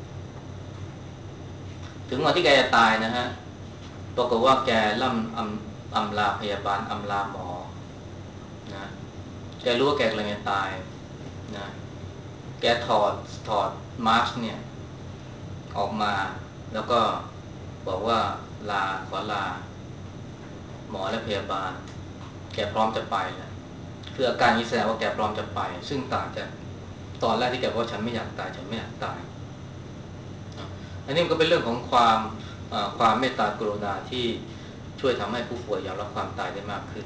ถึงวันที่แกจะตายนะฮะปรากฏว่าแกล่ำอำลาพยาบาลอำลาหมอนะแกรู้ว่าแกกำลังจะตายนะแกถอดมาสก์เนี่ยออกมาแล้วก็บอกว่าขอลาหมอและพยาบาลแกพร้อมจะไปแล้วคืออาการนี้แสดงว่าแกพร้อมจะไปซึ่งต่างจากตอนแรกที่แกบอกว่าฉันไม่อยากตายฉันไม่อยากตายอันนี้มันก็เป็นเรื่องของความเมตตากรุณาที่ช่วยทำให้ผู้ป่วยยอมรับความตายได้มากขึ้น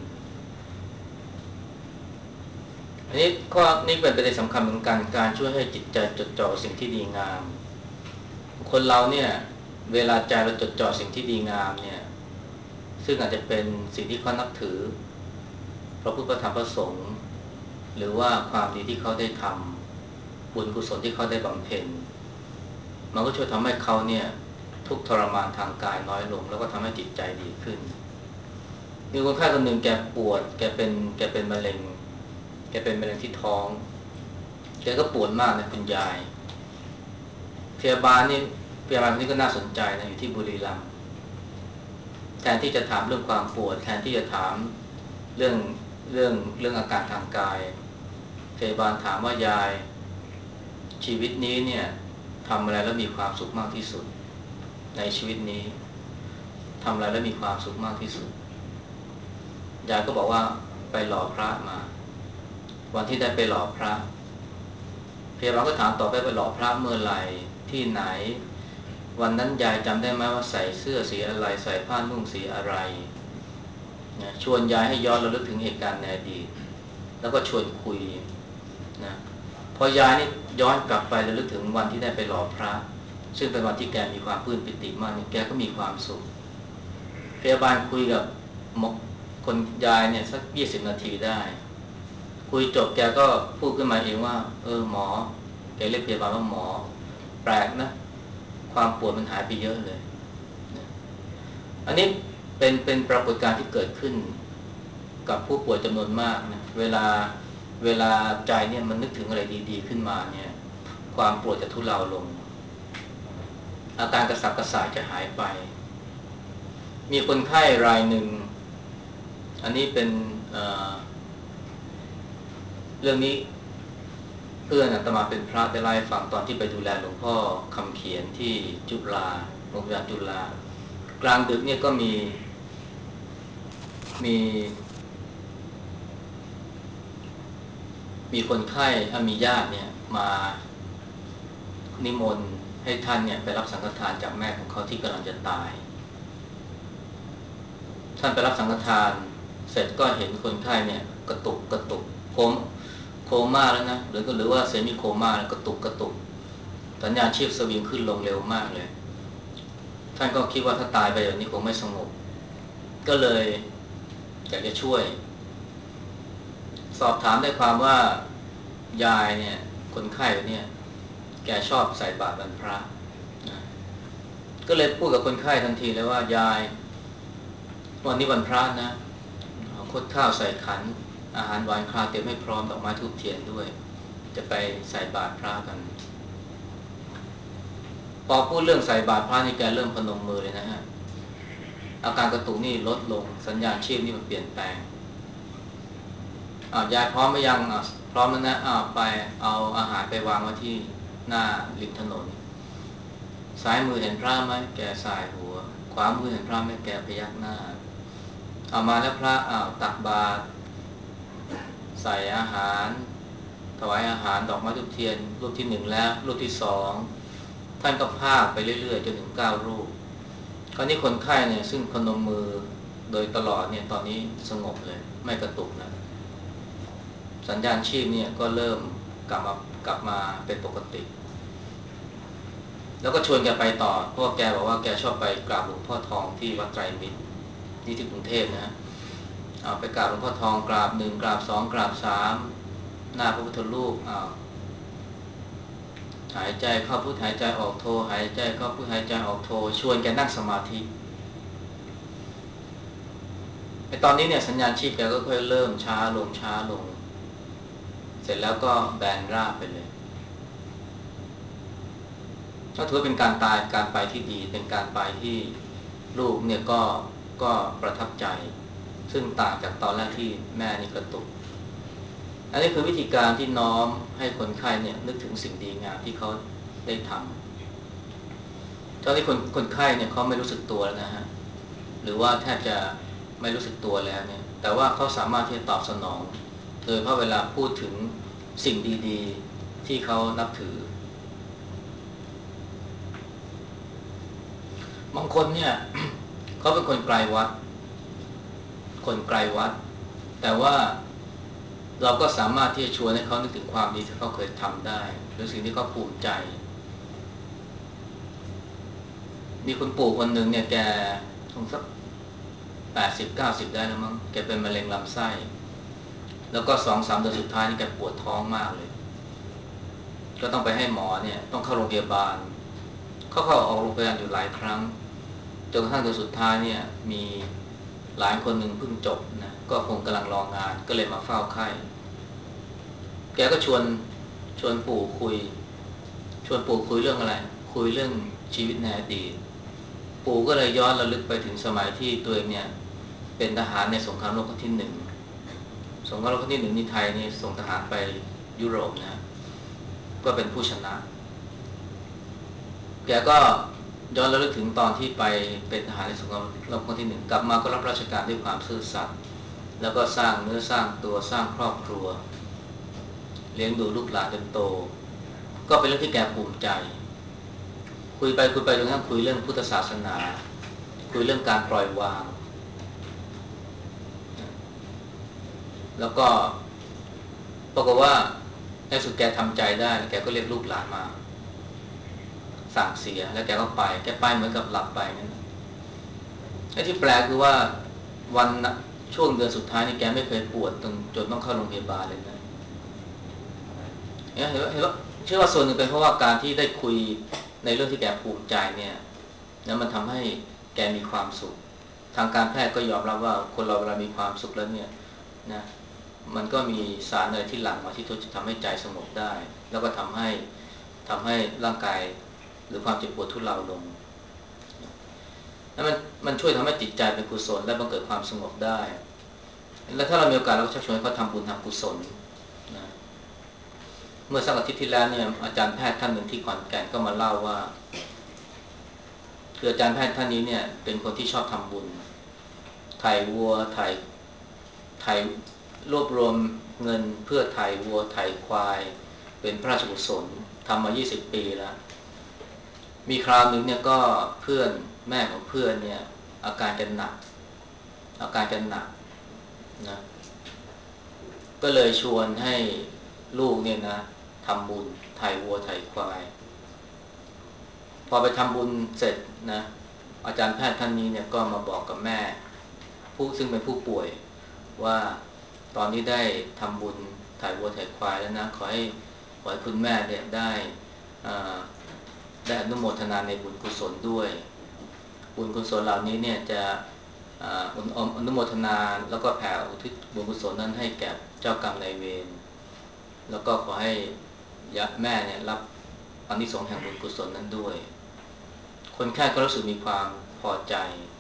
อันนี้ข้อนี้เป็นประเด็นสำคัญเหมือนกันการช่วยให้จิตใจจดจ่อสิ่งที่ดีงามคนเราเนี่ยเวลาใจเราจดจ่อสิ่งที่ดีงามเนี่ยซึ่งอาจจะเป็นสิ่งที่เขานับถือพระพุทธธรรมพระสงฆ์หรือว่าความดีที่เขาได้ทำบุญกุศลที่เขาได้บำเพ็ญมันก็ช่วยทำให้เขาเนี่ยทุกข์ทรมานทางกายน้อยลงแล้วก็ทำให้จิตใจดีขึ้นมีคนไข้คนหนึ่งแกปวดแกเป็นมะเร็งที่ท้องแกก็ปวดมากนะคุณยายพยาบาลนี่พยาบาลคนนี้ก็น่าสนใจนะอยู่ที่บุรีรัมย์แทนที่จะถามเรื่องความปวดแทนที่จะถามเรื่องเรื่องอาการทางกายพยาบาลถามว่ายายชีวิตนี้เนี่ยทำอะไรแล้วมีความสุขมากที่สุดในชีวิตนี้ทำอะไรแล้วมีความสุขมากที่สุดยายก็บอกว่าไปหล่อพระมาวันที่ได้ไปหล่อพระพยาบาลก็ถามต่อไปหล่อพระเมื่อไหร่ที่ไหนวันนั้นยายจำได้ไหมว่าใส่เสื้อสีอะไรใส่ผ้านุ่งสีอะไรนะชวนยายให้ย้อนระลึกถึงเหตุการณ์ในอดีตแล้วก็ชวนคุยนะพอยายนี่ย้อนกลับไประลึกถึงวันที่ได้ไปหล่อพระซึ่งเป็นวันที่แกมีความปลื้มปิติมากเนี่ยแกก็มีความสุขพยาบาลคุยกับหมอคนยายเนี่ยสัก20 นาทีได้คุยจบแกก็พูดขึ้นมาเองว่าหมอแกเรียกพยาบาลว่าหมอแปลกนะความปวดมันหายไปเยอะเลยนะอันนี้เป็นปรากฏการณ์ที่เกิดขึ้นกับผู้ป่วยจำนวนมากนะเวลาใจเนี่ยมันนึกถึงอะไรดีๆขึ้นมาเนี่ยความปวดจะทุเลาลงอาการกระสับกระส่ายจะหายไปมีคนไข้รายหนึ่งอันนี้เป็นเรื่องนี้เพื่อนอาตมาเป็นพระได้เล่าให้ฟังตอนที่ไปดูแลหลวงพ่อคำเขียนที่จุฬาโรงพยาบาลจุฬากลางดึกเนี่ยก็มีมีคนไข้มีญาติเนี่ยมานิมนต์ให้ท่านเนี่ยไปรับสังฆทานจากแม่ของเขาที่กำลังจะตายท่านไปรับสังฆทานเสร็จก็เห็นคนไข้เนี่ยกระตุกโคม่าแล้วนะหรือว่าเซมิโคม่าแล้วกระตุกสัญญาณชีพสวิงขึ้นลงเร็วมากเลยท่านก็คิดว่าถ้าตายไปแบบนี้คงไม่สงบก็เลยอยากจะช่วยสอบถามได้ความว่ายายเนี่ยคนไข้เนี่ยแกชอบใส่บาตรวันพระนะก็เลยพูดกับคนไข้ทันทีเลยว่ายายวันนี้วันพระนะคดข้าวใส่ขันอาหารหวานคาวเตรียมให้พร้อมดอกไม้ธูปเทียนด้วยจะไปใส่บาตรพระกันพอพูดเรื่องใส่บาตรพระนี่แกเริ่มพนมมือเลยนะฮะอาการกระตุกนี่ลดลงสัญญาณชีพนี่มันเปลี่ยนแปลงยายพร้อมไหมยังพร้อมแล้วนะไปเอาอาหารไปวางไว้ที่หน้าริมถนนซ้ายมือเห็นพระไหมแกสายหัวขวามือเห็นพระไหมแกพยักหน้าเอามาแล้วพระตักบาตรใส่อาหารถวายอาหารดอกไม้ธูปเทียนรูปที่1แล้วรูปที่2ท่านก็พากไปเรื่อยๆจนถึง9รูปคราวนี้คนไข้เนี่ยซึ่งพนมมือโดยตลอดเนี่ยตอนนี้สงบเลยไม่กระตุกนะสัญญาณชีพเนี่ยก็เริ่มกลับมาเป็นปกติแล้วก็ชวนแกไปต่อเพราะแกบอกว่าแกชอบไปกราบหลวงพ่อทองที่วัดไตรมิตรที่กรุงเทพนะเอาไปกราบหลวงพ่อทองกราบ1กราบ2กราบ3หน้าพระพุทธรูปหายใจเข้าพุทหายใจออกโทหายใจเข้าพุทหายใจออกโทชวนแกนั่งสมาธิไอ้ตอนนี้เนี่ยสัญญาณชีพแกก็ค่อยเริ่มช้าลงเสร็จแล้วก็แบนราบไปเลยก็ถือเป็นการไปที่ดีเป็นการไปที่ลูกเนี่ยก็ประทับใจซึ่งต่างจากตอนแรกที่แม่นี่กระตุกอันนี้คือวิธีการที่น้อมให้คนไข้เนี่ยนึกถึงสิ่งดีงามที่เขาได้ทำตอนนี้คนไข้เนี่ยเขาไม่รู้สึกตัวแล้วนะฮะหรือว่าแทบจะไม่รู้สึกตัวแล้วเนี่ยแต่ว่าเขาสามารถที่จะตอบสนองโดยเพราะเวลาพูดถึงสิ่งดีๆที่เขานับถือบางคนเนี่ย เขาเป็นคนไกลวัดแต่ว่าเราก็สามารถที่จะชวนให้เขานึกถึงความดีที่เขาเคยทำได้หรือสิ่งที่เขาภูมิใจมีคุณปู่คนหนึ่งเนี่ยแกคงสัก80-90ได้แล้วมั้งแกเป็นมะเร็งลำไส้แล้วก็2-3เดือนสุดท้ายนี่แกปวดท้องมากเลยก็ต้องไปให้หมอเนี่ยต้องเข้าโรงพยาบาลเขาเข้าออกโรงพยาบาลอยู่หลายครั้งจนกระทั่งเดือนสุดท้ายเนี่ยมีหลานคนหนึ่งเพิ่งจบนะก็คงกำลังรองานก็เลยมาเฝ้าไข้แกก็ชวนปู่คุยเรื่องอะไรคุยเรื่องชีวิตในอดีตปู่ก็เลยย้อนระลึกไปถึงสมัยที่ตัวเองเนี่ยเป็นทหารในสงครามโลกครั้งที่1สงครามโลกครั้งที่1นี่ไทยนี่ส่งทหารไปยุโรปนะก็เป็นผู้ชนะแกก็ย้อนระลึกถึงตอนที่ไปเป็นทหารในสงครามโลกครั้งที่1กลับมาก็รับราชการด้วยความซื่อสัตย์แล้วก็สร้างเนื้อสร้างตัวสร้างครอบครัวเลี้ยงดูลูกหลานจนโตก็เป็นเรื่องที่แกภูมิใจคุยไปจนกระทั่งคุยเรื่องพุทธศาสนาคุยเรื่องการปล่อยวางแล้วก็ปรากฏว่าในสุดแกทำใจได้แกก็เรียกลูกหลานมาสั่งเสียแล้วแกก็ไปแกไปเหมือนกับหลับไปนั่นไอ้ที่แปลกคือว่าวันช่วงเดือนสุดท้ายนี่แกไม่เคยปวดจนต้องเข้าโรงพยาบาลเลยนะเห็นว่าเชื่อว่าส่วนหนึ่งเป็นเพราะว่าการที่ได้คุยในเรื่องที่แกภูมิใจเนี่ยแล้วมันทำให้แกมีความสุขทางการแพทย์ก็ยอมรับว่าคนเราเวลามีความสุขแล้วเนี่ยนะมันก็มีสารอะไรที่หลั่งมาที่จะทำให้ใจสงบได้แล้วก็ทำให้ร่างกายหรือความเจ็บปวดทุเลาลงแล้วมันช่วยทำให้จิตใจเป็นกุศลและบังเกิดความสงบได้และถ้าเรามีโอกาสเราก็ชักชวนให้เขาทำบุญทำกุศลนะเมื่อสักอาทิตย์ที่แล้วเนี่ยอาจารย์แพทย์ท่านหนึ่งที่ขอนแก่นก็มาเล่าว่าคืออาจารย์แพทย์ท่านนี้เนี่ยเป็นคนที่ชอบทำบุญไถ่วัวไถ่รวบรวมเงินเพื่อไถ่วัวไถ่ควายเป็นพระราชกุศลทำมา20 ปีแล้วมีคราวหนึ่งเนี่ยก็เพื่อนแม่ของเพื่อนเนี่ยอาการจะหนักนะก็เลยชวนให้ลูกเนี่ยนะทำบุญไถ่วัวไถ่ควายพอไปทำบุญเสร็จนะอาจารย์แพทย์ท่านนี้เนี่ยก็มาบอกกับแม่ซึ่งเป็นผู้ป่วยว่าตอนนี้ได้ทำบุญถ่ายวัวถ่ายควายแล้วนะขอให้คุณแม่เนี่ยได้อนุโมทนาในบุญกุศลด้วยบุญกุศลเหล่านี้เนี่ยจะอนุโมทนาแล้วก็แผ่อุทิศบุญกุศลนั้นให้แก่เจ้ากรรมนายเวรแล้วก็ขอให้แม่เนี่ยรับอานิสงส์แห่งบุญกุศลนั้นด้วยคนไข้ก็รู้สึกมีความพอใจ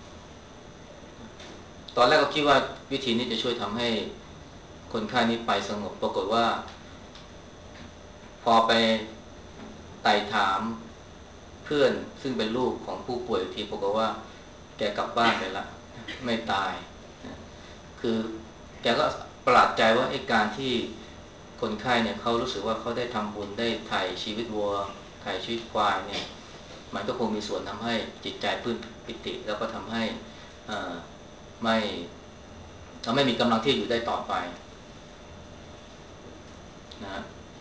ตอนแรกก็คิดว่าวิธีนี้จะช่วยทำให้คนไข้นี้ไปสงบปรากฏว่าพอไปไต่ถามเพื่อนซึ่งเป็นลูกของผู้ป่วยทีปรากฏว่าแกกลับบ้านไปละไม่ตายคือแกก็ประหลาดใจว่าไอ้การที่คนไข้เนี่ยเขารู้สึกว่าเขาได้ทำบุญได้ไถ่ชีวิตวัวไถ่ชีวิตควายเนี่ยมันก็คงมีส่วนทำให้จิตใจปลื้มปิติแล้วก็ทำให้ไม่มีกำลังที่อยู่ได้ต่อไปนะ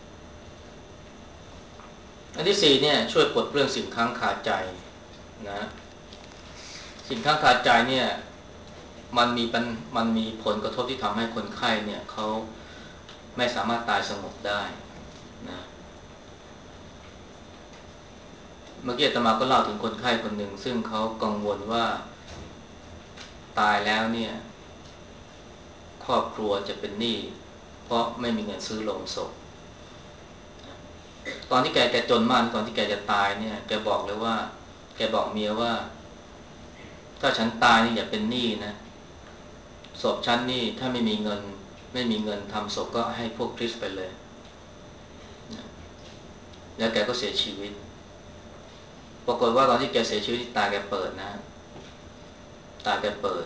อันที่สี่เนี่ยช่วยปลดเปลื้องสิ่งค้างคาใจนะสิ่งค้างคาใจเนี่ยมันมีผลกระทบที่ทำให้คนไข้เนี่ยเขาไม่สามารถตายสงบได้นะเมื่อกี้อาตมาก็เล่าถึงคนไข้คนหนึ่งซึ่งเขากังวลว่าตายแล้วเนี่ยครอบครัวจะเป็นหนี้เพราะไม่มีเงินซื้อโลงศพตอนที่แกจนมากตอนที่แกจะตายเนี่ยแกบอกเลยว่าแกบอกเมียว่าถ้าฉันตายนี่อย่าเป็นหนี้นะศพฉันนี่ถ้าไม่มีเงินทำศพก็ให้พวกคริสต์ไปเลยแล้วแกก็เสียชีวิตปรากฏว่าตอนที่แกเสียชีวิตตาแกเปิดนะตาแกเปิด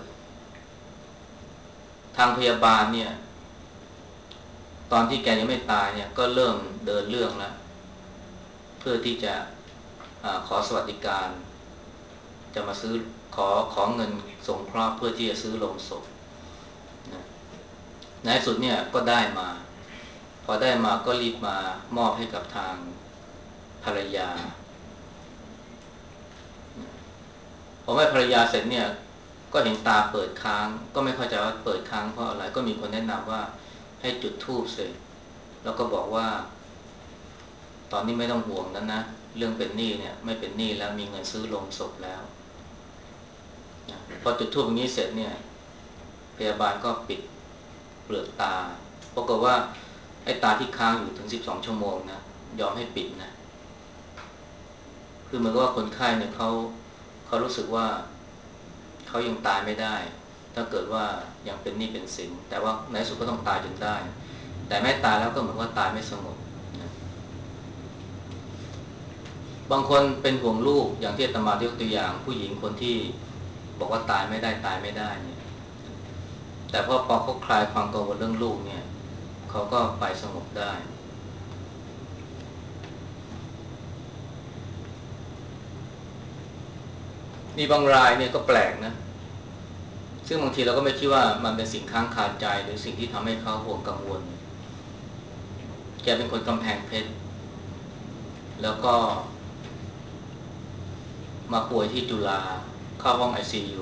ทางพยาบาลเนี่ยตอนที่แกยังไม่ตายเนี่ยก็เริ่มเดินเรื่องแล้วเพื่อที่จะขอสวัสดิการจะมาซื้อขอเงินสงเคราะห์เพื่อที่จะซื้อโลงศพนะในที่สุดเนี่ยก็ได้มาพอได้มาก็รีบมามอบให้กับทางภรรยาพอให้ภรรยาเสร็จเนี่ยก็เห็นตาเปิดค้างก็ไม่เข้าใจว่าเปิดค้างเพราะอะไรก็มีคนแนะนำว่าให้จุดธูปเสร็จแล้วก็บอกว่าตอนนี้ไม่ต้องห่วงนั้นนะเรื่องเป็นหนี้เนี่ยไม่เป็นหนี้แล้วมีเงินซื้อโลงศพแล้วพอจุดธูปอย่างนี้เสร็จเนี่ยพยาบาลก็ปิดเปลือกตาปรากฏว่าไอ้ตาที่ค้างอยู่ถึง12 ชั่วโมงนะยอมให้ปิดนะคือเหมือนกับว่าคนไข้เนี่ยเขารู้สึกว่าเขายังตายไม่ได้ถ้าเกิดว่ายังเป็นหนี้เป็นสินแต่ว่าในสุดก็ต้องตายจนได้แต่ไม่ตายแล้วก็เหมือนว่าตายไม่สงบบางคนเป็นห่วงลูกอย่างที่อาตมายกตัวอย่างผู้หญิงคนที่บอกว่าตายไม่ได้เนี่ยแต่พอเขาคลายความกังวลเรื่องลูกเนี่ยเขาก็ไปสงบได้มีบางรายเนี่ยก็แปลกนะซึ่งบางทีเราก็ไม่คิดว่ามันเป็นสิ่งค้างคาใจหรือสิ่งที่ทำให้เขาห่วงกังวลแกเป็นคนกำแพงเพชรแล้วก็มาป่วยที่จุฬาเข้าห้อง ICU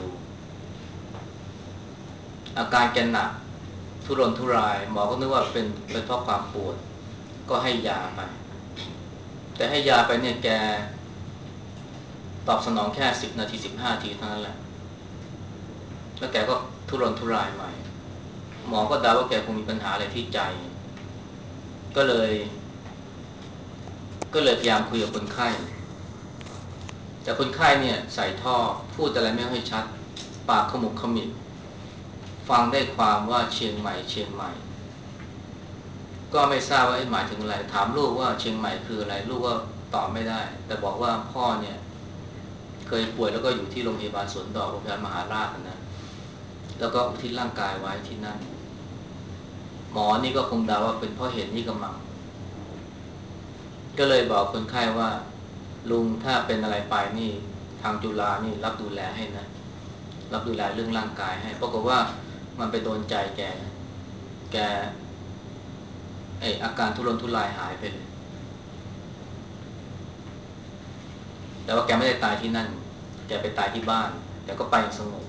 อาการแกหนักทุรนทุรายหมอก็นึกว่าเป็นเพราะความปวดก็ให้ยาไปแต่ให้ยาไปเนี่ยแกตอบสนองแค่10 นาที15 นาทีเท่านั้นแหละแล้วแกก็ทุรนทุรายใหม่หมอก็เดาว่าแกคงมีปัญหาอะไรที่ใจก็เลยพยายามคุยกับคนไข้แต่คนไข้เนี่ยใส่ท่อพูดอะไรไม่ค่อยชัดปากขมุกขมิบฟังได้ความว่าเชียงใหม่เชียงใหม่ก็ไม่ทราบว่าหมายถึงอะไรถามลูกว่าเชียงใหม่คืออะไรลูกก็ตอบไม่ได้แต่บอกว่าพ่อเนี่ยเคยป่วยแล้วก็อยู่ที่โรงพยาบาลสวนดอกโรงพยาบาลมหาราชนะแล้วก็อุทิศร่างกายไว้ที่นั่นหมอนี่ก็คงเดาว่าเป็นเพราะเหตุนี้กำมังก็เลยบอกคนไข้ว่าลุงถ้าเป็นอะไรไปนี่ทางจุฬานี่รับดูแลให้นะรับดูแลเรื่องร่างกายให้ปรากฏว่ามันไปโดนใจแกอาการทุรนทุรายหายไปเลยแต่ว่าแกไม่ได้ตายที่นั่นแกไปตายที่บ้านแต่ก็ไปอย่างสงบ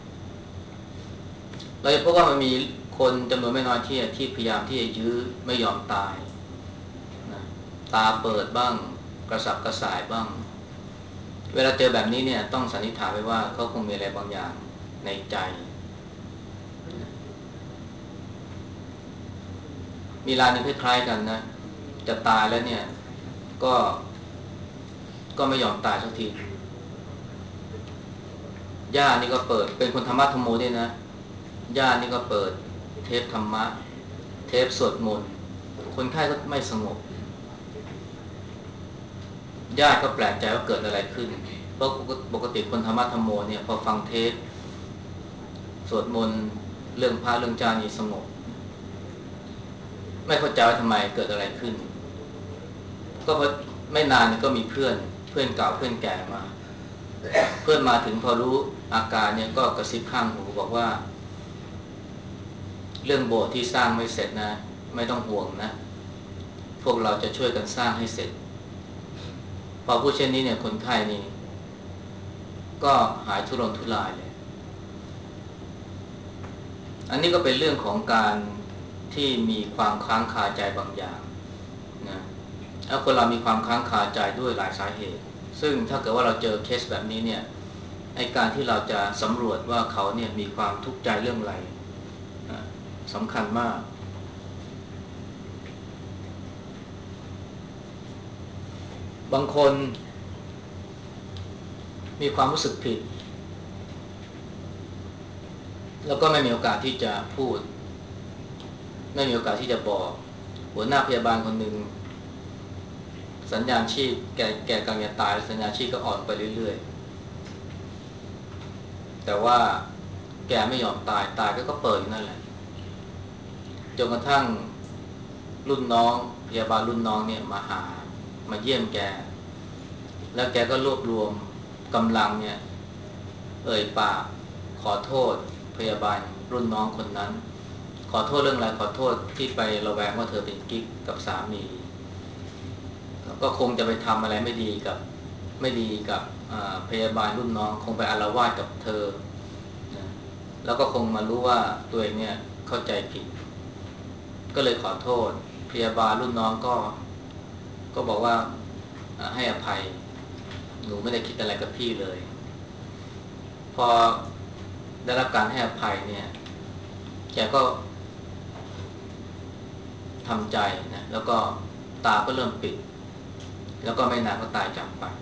เราจะพบว่ามันมีคนจำนวนไม่น้อยที่พยายามที่จะยื้อไม่ยอมตายนะตาเปิดบ้างกระสับกระส่ายบ้างเวลาเจอแบบนี้เนี่ยต้องสันนิษฐานไว้ว่าเขาคงมีอะไรบางอย่างในใจมีรายหนึ่งคล้ายๆกันนะจะตายแล้วเนี่ยก็ก็ไม่ยอมตายสักทีย่านี่ก็เปิดเป็นคนธรรมะธรรมโมด้วยนะย่านี่ก็เปิดเทปธรรมะเทปสวดมนต์คนไข้ก็ไม่สงบญาติก็แปลกใจว่าเกิดอะไรขึ้นเพราะปกติคนธรรมะธรรมโมเนี่ยพอฟังเทปสวดมนต์เรื่องพระเรื่องเจ้านี่สงบไม่เข้าใจว่าทำไมเกิดอะไรขึ้นก็เพราะไม่นานก็มีเพื่อนเก่าเพื่อนแก่มาเพื่อนมาถึงพอรู้อาการเนี่ยก็กระซิบข้างหูบอกว่าเรื่องโบสถ์ที่สร้างไม่เสร็จนะไม่ต้องห่วงนะพวกเราจะช่วยกันสร้างให้เสร็จพอพูดเช่นนี้เนี่ยคนไข้นี่ก็หายทุรนทุรายเลยอันนี้ก็เป็นเรื่องของการที่มีความค้างคาใจบางอย่างนะแล้วคนเรามีความค้างคาใจด้วยหลายสาเหตุซึ่งถ้าเกิดว่าเราเจอเคสแบบนี้เนี่ยไอ้การที่เราจะสำรวจว่าเขาเนี่ยมีความทุกข์ใจเรื่องอะไรสำคัญมากบางคนมีความรู้สึกผิดแล้วก็ไม่มีโอกาสที่จะพูดไม่มีโอกาสที่จะบอกหัวหน้าพยาบาลคนหนึ่งสัญญาณชีพแกกำลังจะตายสัญญาณชีพก็อ่อนไปเรื่อยๆแต่ว่าแกไม่ยอมตายก็เปิดอยู่นั่นแหละจนกระทั่งรุ่นน้องพยาบาลรุ่นน้องเนี่ยมาเยี่ยมแกแล้วแกก็รวบรวมกำลังเนี่ยปากขอโทษพยาบาลรุ่นน้องคนนั้นขอโทษเรื่องอะไรขอโทษที่ไประแวงว่าเธอเป็นกิ๊กกับสามีก็คงจะไปทำอะไรไม่ดีกับพยาบาลรุ่นน้องคงไปอาละวาดกับเธอนะแล้วก็คงมารู้ว่าตัวเองเนี่ยเข้าใจผิดก็เลยขอโทษพยาบาลรุ่นน้องก็บอกว่าให้อภัยหนูไม่ได้คิดอะไรกับพี่เลยพอได้รับการให้อภัยเนี่ยแกก็ทำใจนะแล้วก็ตาก็เริ่มปิดแล้วก็ไม่นานก็ตายจากไป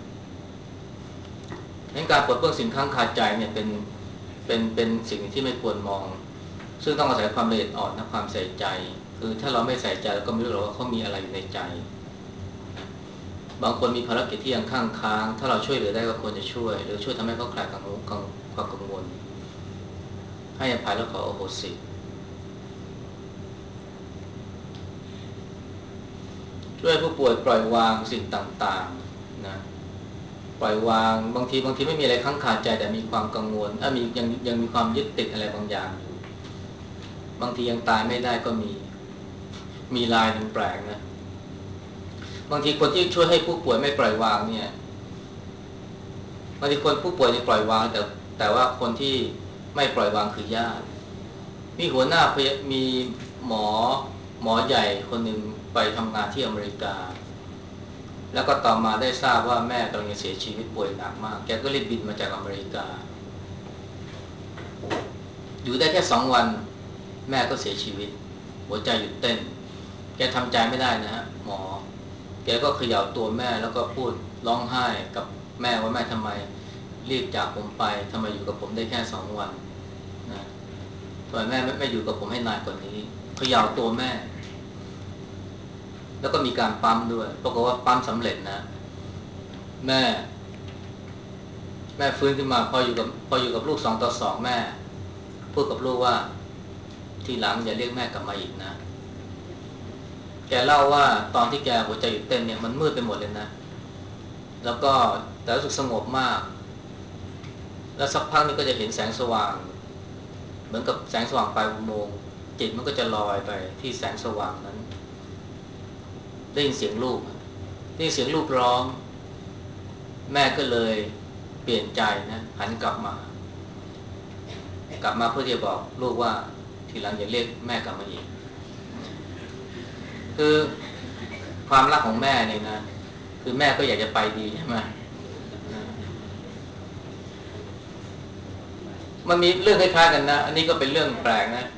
งั้นการปลดเปลื้องสิ่งค้างคาใจเนี่ยเป็นสิ่งที่ไม่ควรมองซึ่งต้องอาศัยความละเอียดอ่อนและความใส่ใจคือถ้าเราไม่ใส่ใจเราก็ไม่รู้หรอกว่าเขามีอะไรอยู่ในใจบางคนมีภารกิจที่ยังค้างถ้าเราช่วยเหลือได้ก็ควรจะช่วยหรือช่วยทำให้เขาคลายความกังวลให้อภัยและขออโหสิช่วยผู้ป่วยปล่อยวางสิ่งต่างๆนะปล่อยวางบางทีไม่มีอะไรค้างคาใจแต่มีความกังวลมียังมีความยึดติดอะไรบางอย่างอยู่บางทียังตายไม่ได้ก็มีลายหนึ่งแปลกนะบางทีคนที่ช่วยให้ผู้ป่วยไม่ปล่อยวางเนี่ยบางทีคนผู้ป่วยนี่ปล่อยวางแต่ว่าคนที่ไม่ปล่อยวางคือญาติมีหัวหน้ามีหมอหมอใหญ่คนหนึ่งไปทำงานที่อเมริกาแล้วก็ต่อมาได้ทราบว่าแม่กำลังจะเสียชีวิตป่วยหนักมากแกก็รีบบินมาจากอเมริกาอยู่ได้แค่2 วันแม่ก็เสียชีวิตหัวใจหยุดเต้นแกทำใจไม่ได้นะฮะหมอแกก็เขย่าตัวแม่แล้วก็พูดร้องไห้กับแม่ว่าแม่ทำไมรีบจากผมไปทำไมอยู่กับผมได้แค่2 วันนะทำไมแม่ไม่อยู่กับผมให้นานกว่านี้เขย่าตัวแม่แล้วก็มีการปั๊มด้วยปรากฏว่าปั๊มสำเร็จนะแม่ฟื้นขึ้นมาพออยู่กับลูก2-2แม่พูดกับลูกว่าทีหลังอย่าเรียกแม่กลับมาอีกนะแกเล่าว่าตอนที่แกหัวใจหยุดเต้นเนี่ยมันมืดไปหมดเลยนะแล้วก็แต่รู้สึกสงบมากแล้วสักพักนึงก็จะเห็นแสงสว่างเหมือนกับแสงสว่างปลายอุโมงค์จิตมันก็จะลอยไปที่แสงสว่างนั้นได้ยินเสียงลูกร้องแม่ก็เลยเปลี่ยนใจนะหันกลับมาเพื่อที่จะบอกลูกว่าทีหลังอย่าเรียกแม่กลับมาอีกคือความรักของแม่เนี่ยนะคือแม่ก็อยากจะไปดีใช่ไหมมันมีเรื่องคล้ายๆกันนะอันนี้ก็เป็นเรื่องแปลกนะ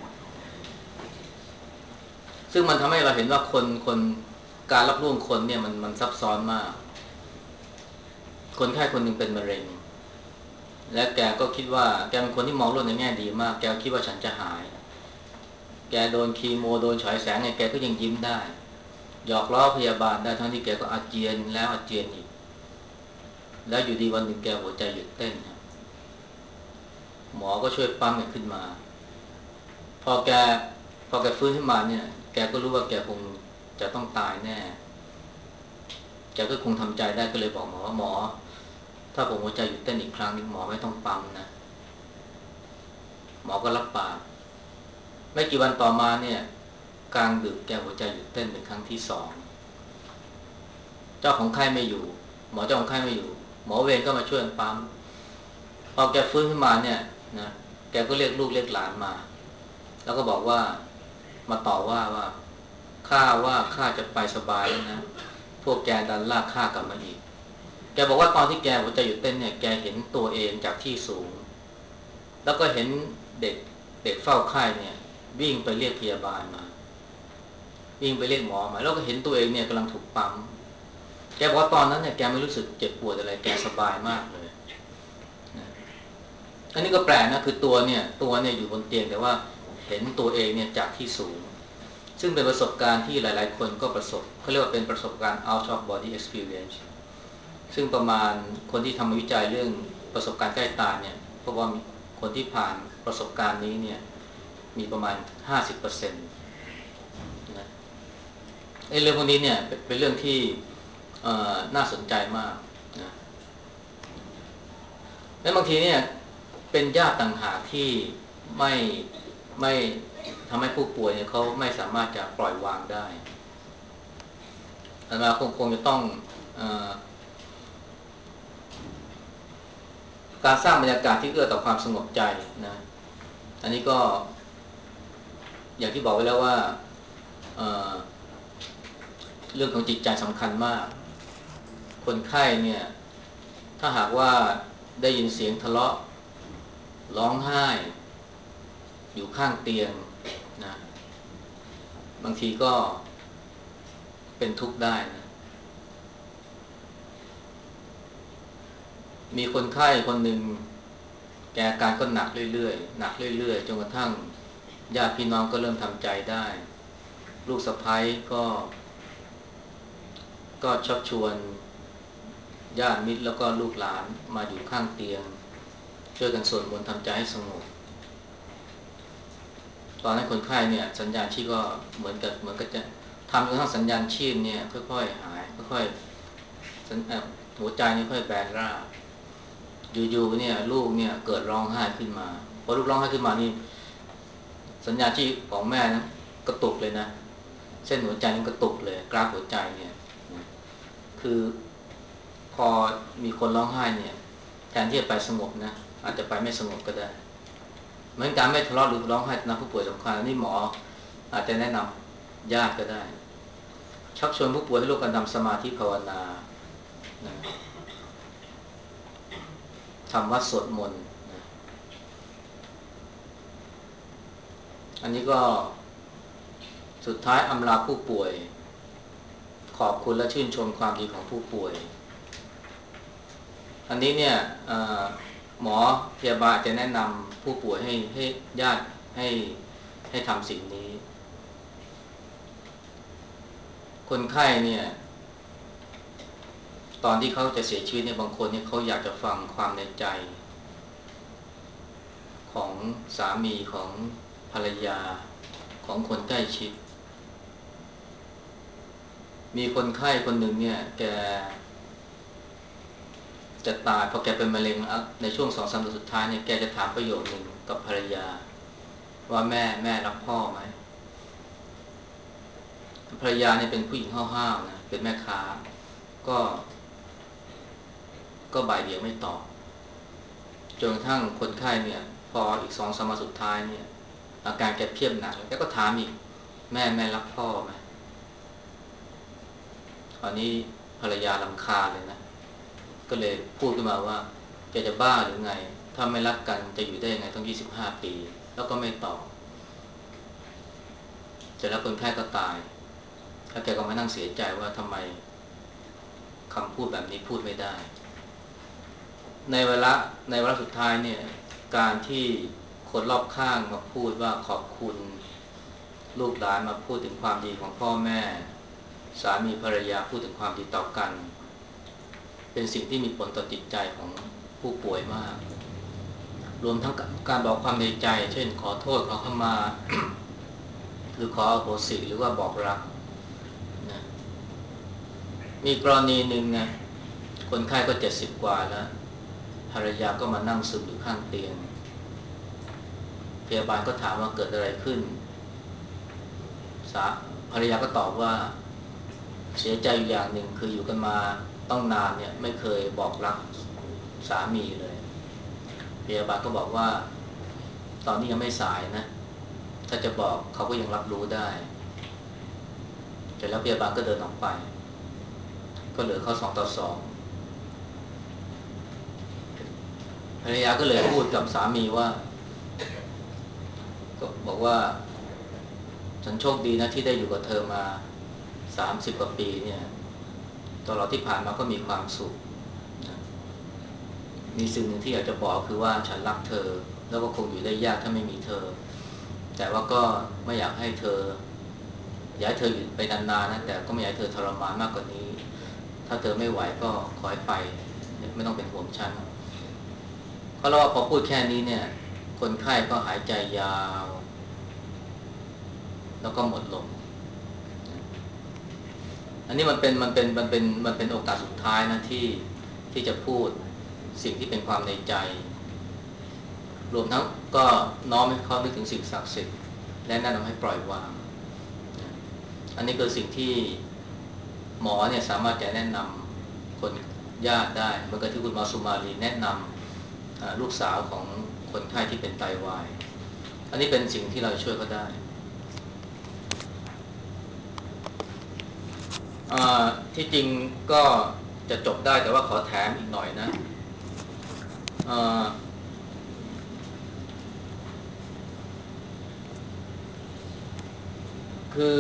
ซึ่งมันทำให้เราเห็นว่าคนการรับรู้คนเนี่ยมันซับซ้อนมากคนไข้คนหนึ่งเป็นมะเร็งและแกก็คิดว่าแกเป็นคนที่มองโลกในแง่ดีมากแกคิดว่าฉันจะหายแกโดนคีโมโดนฉายแสงเนี่ยแกก็ยังยิ้มได้หยอกล้อพยาบาลได้ทั้งที่แกก็อาเจียนแล้วอาเจียนอีกแล้วอยู่ดีวันหนึ่งแกหัวใจหยุดเต้นหมอก็ช่วยปั๊มแกขึ้นมาพอแกพอแกฟื้นขึ้นมาเนี่ยแกก็รู้ว่าแกคงจะต้องตายแน่แกก็คงทำใจได้ก็เลยบอกหมอว่าหมอถ้าผมหัวใจหยุดเต้นอีกครั้งนึงหมอไม่ต้องปั๊มนะหมอก็รับปากไม่กี่วันต่อมาเนี่ยกลางดึกแกหัวใจหยุดเต้นเป็นครั้งที่2เจ้าของไข้ไม่อยู่หมอเจ้าของไข้ไม่อยู่หมอเวรก็มาช่วยปั๊มพอแกฟื้นขึ้นมาเนี่ยนะแกก็เรียกลูกเรียกหลานมาแล้วก็บอกว่ามาต่อว่าข้าจะไปสบายแล้วนะพวกแกดันลากข้ากลับมาอีกแกบอกว่าตอนที่แกหัวใจหยุดเต้นเนี่ยแกเห็นตัวเองจากที่สูงแล้วก็เห็นเด็กเฝ้าไข้เนี่ยวิ่งไปเรียกพยาบาลมาวิ่งไปเรียกหมอมาแล้วก็เห็นตัวเองเนี่ยกำลังถูกปั๊มแกบอกว่าตอนนั้นเนี่ยแกไม่รู้สึกเจ็บปวดอะไรแกสบายมากเลยนะอันนี้ก็แปลกนะคือตัวเนี่ยอยู่บนเตียงแต่ว่าเห็นตัวเองเนี่ยจากที่สูงซึ่งเป็นประสบการณ์ที่หลายๆคนก็ประสบเขาเรียกว่าเป็นประสบการณ์ out of body experience ซึ่งประมาณคนที่ทำวิจัยเรื่องประสบการณ์ใกล้ตายเนี่ยเพราะว่าคนที่ผ่านประสบการณ์นี้เนี่ยมีประมาณ 50%นะเรื่องพวกนี้เนี่ยเป็นเรื่องที่น่าสนใจมากนะและบางทีเนี่ยเป็นญาติต่างหากที่ไม่ไม่ทำให้ผู้ป่วยเนี่ยเขาไม่สามารถจะปล่อยวางได้แต่เราคงจะต้องเออการสร้างบรรยากาศที่เอื้อต่อความสงบใจนะอันนี้ก็อย่างที่บอกไว้แล้วว่าเเรื่องของจิตใจสำคัญมากคนไข้เนี่ยถ้าหากว่าได้ยินเสียงทะเลาะร้องไห้อยู่ข้างเตียงนะบางทีก็เป็นทุกข์ได้นะมีคนไข้คนหนึ่งแกอาการก็หนักเรื่อยๆหนักเรื่อยๆจนกระทั่งญาติพี่น้องก็เริ่มทำใจได้ลูกสะใภ้ก็ชักชวนญาติมิตรแล้วก็ลูกหลานมาอยู่ข้างเตียงช่วยกันสวดมนต์ทำใจให้สงบตอนนั้นคนไข้เนี่ยสัญญาณชีพก็เหมือนกับจะทำจนกระทั่งสัญญาณชีพเนี่ยค่อยๆหายค่อยๆหัวใจนี่ค่อยแบนราบอยู่ๆเนี่ยลูกเนี่ยเกิดร้องไห้ขึ้นมาพอลูกร้องไห้ขึ้นมานี่สัญญาณชีพของแม่นะกระตุกเลยนะเส้นหัวใจนี่กระตุกเลยกราฟหัวใจเนี่ยคือพอมีคนร้องไห้เนี่ยแทนที่จะไปสงบนะอาจจะไปไม่สงบก็ได้เหมือนการไม่ทะเลาะหรือร้องไห้นะผู้ป่วยสำคัญนี่หมออาจจะแนะนำญาติก็ได้ชักชวนผู้ป่วยให้ร่วมกันทำสมาธิภาวนานะทำวัดสวดมนต์นะอันนี้ก็สุดท้ายอำลาผู้ป่วยขอบคุณและชื่นชมความดีของผู้ป่วยอันนี้เนี่ยหมอพยาบาลจะแนะนำผู้ป่วยให้ญาติให้ให้ทำสิ่งนี้คนไข้เนี่ยตอนที่เขาจะเสียชีวิตเนี่ยบางคนเนี่ยเขาอยากจะฟังความในใจของสามีของภรรยาของคนใกล้ชิดมีคนไข้คนหนึ่งเนี่ยแกจะตายพอแกเป็นมะเร็งในช่วง2-3 เดือนสุดท้ายเนี่ยแกจะถามประโยคนึงกับภรรยาว่าแม่รักพ่อไหมภรรยาเนี่ยเป็นผู้หญิงห้าวๆนะเป็นแม่ค้าก็ก็บ่ายเบี่ยงไม่ตอบจนกระทั่งคนไข้เนี่ยพออีก2-3 วันสุดท้ายเนี่ยอาการแกเพียบหนักแล้วแกก็ถามอีกแม่รักพ่อไหมคราวนี้ภรรยารำคาญเลยนะก็เลยพูดขึ้นมาว่าแกจะบ้าหรือไงถ้าไม่รักกันจะอยู่ได้ยังไงต้อง25 ปีแล้วก็ไม่ตอบเสร็จแล้วคนไข้ก็ตายแล้วแกก็มานั่งเสียใจว่าทำไมคำพูดแบบนี้พูดไม่ได้ในเวลาสุดท้ายเนี่ยการที่คนรอบข้างมาพูดว่าขอบคุณลูกหลานมาพูดถึงความดีของพ่อแม่สามีภรรยาพูดถึงความดีต่อกันเป็นสิ่งที่มีผลต่อจิตใจของผู้ป่วยมากรวมทั้งการบอกความในใจเช่นขอโทษขอขมาหรือขออโหสิหรือว่าบอกรักนะมีกรณีหนึ่งนะคนไข้ก็70กว่าแล้วภรรยาก็มานั่งซึมอยู่ข้างเตียงพยาบาลก็ถามว่าเกิดอะไรขึ้นภรรยาก็ตอบว่าเสียใจอยู่อย่างหนึ่งคืออยู่กันมาต้องนานเนี่ยไม่เคยบอกรักสามีเลยพยาบาลก็บอกว่าตอนนี้ยังไม่สายนะถ้าจะบอกเขาก็ยังรับรู้ได้เสร็จแล้วพยาบาลก็เดินออกไปก็เหลือเขา2-2ภรรยาก็เลยพูดกับสามีว่าก็บอกว่าฉันโชคดีนะที่ได้อยู่กับเธอมา30 กว่าปีเนี่ยตลอดที่ผ่านมาก็มีความสุขนะมีสิ่งหนึ่งที่อยากจะบอกคือว่าฉันรักเธอแล้วก็คงอยู่ได้ยากถ้าไม่มีเธอแต่ว่าก็ไม่อยากให้เธออยู่ไปนานๆนะแต่ก็ไม่อยากให้เธอทรมานมากกว่านี้ถ้าเธอไม่ไหวก็ขอให้ไปไม่ต้องเป็นห่วงฉันเพราะว่าพอพูดแค่นี้เนี่ยคนไข้ก็หายใจยาวแล้วก็หมดลมอันนี้มันเป็นโอกาสสุดท้ายนะที่จะพูดสิ่งที่เป็นความในใจรวมทั้งก็น้อมให้เขานึกถึงสิ่งศักดิ์สิทธิ์และแนะนำให้ปล่อยวางอันนี้คือสิ่งที่หมอเนี่ยสามารถจะแนะนำคนญาติได้เหมือนกับที่คุณหมอสุมาลีแนะนำลูกสาวของคนไข้ที่เป็นไตวายอันนี้เป็นสิ่งที่เราช่วยเขาได้ที่จริงก็จะจบได้แต่ว่าขอแถมอีกหน่อยนะเอ่อคือ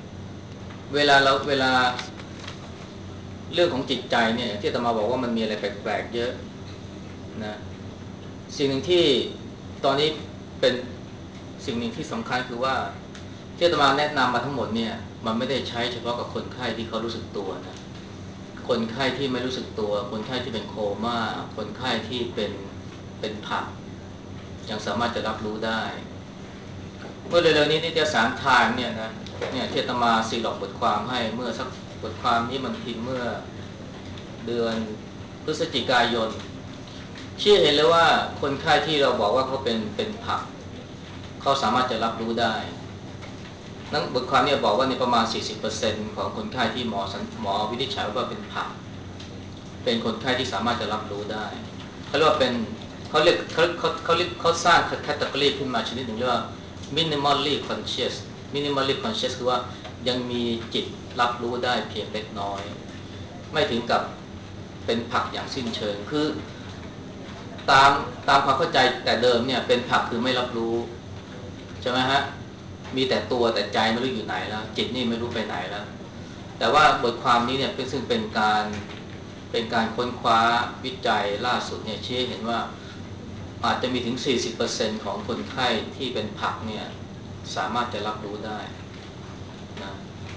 เวลาเรื่องของจิตใจเนี่ยที่อาตมาบอกว่ามันมีอะไรแปลกๆเยอะนะสิ่งหนึ่งที่ตอนนี้เป็นสิ่งหนึ่งที่สำคัญคือว่าที่อาตมาแนะนำมาทั้งหมดเนี่ยมันไม่ได้ใช้เฉพาะกับคนไข้ที่เขารู้สึกตัวนะคนไข้ที่ไม่รู้สึกตัวคนไข้ที่เป็นโคม่าคนไข้ที่เป็นผักยังสามารถจะรับรู้ได้เมื่อเร็วๆนี้นิตยสารไทม์เนี่ยนะเนี่ยที่อาตมาซีล็อกบทความให้เมื่อสักบทความนี้มันพิมพ์เมื่อเดือนพฤศจิกายนชี้เห็นเลยว่าคนไข้ที่เราบอกว่าเขาเป็นผักเขาสามารถจะรับรู้ได้นั้นบทความนี้บอกว่าในประมาณ 40% ของคนไข้ที่หมอวินิจฉัยว่าเป็นผักเป็นคนไข้ที่สามารถจะรับรู้ได้เขาเรียกว่าเป็นเขาสร้างแคตตาล็อกขึ้นมาชนิดหนึ่งเรียกว่า minimally conscious minimally conscious คือว่ายังมีจิตรับรู้ได้เพียงเล็กน้อยไม่ถึงกับเป็นผักอย่างสิ้นเชิงคือตามตามความเข้าใจแต่เดิมเนี่ยเป็นผักคือไม่รับรู้ใช่ไหมฮะมีแต่ตัวแต่ใจไม่รู้อยู่ไหนแล้วจิตนี่ไม่รู้ไปไหนแล้วแต่ว่าบทความนี้เนี่ยซึ่งเป็นการเป็นการค้นคว้าวิจัยล่าสุดเนี่ยชี้เห็นว่าอาจจะมีถึง 40% ของคนไข้ที่เป็นผักเนี่ยสามารถจะรับรู้ได้นะ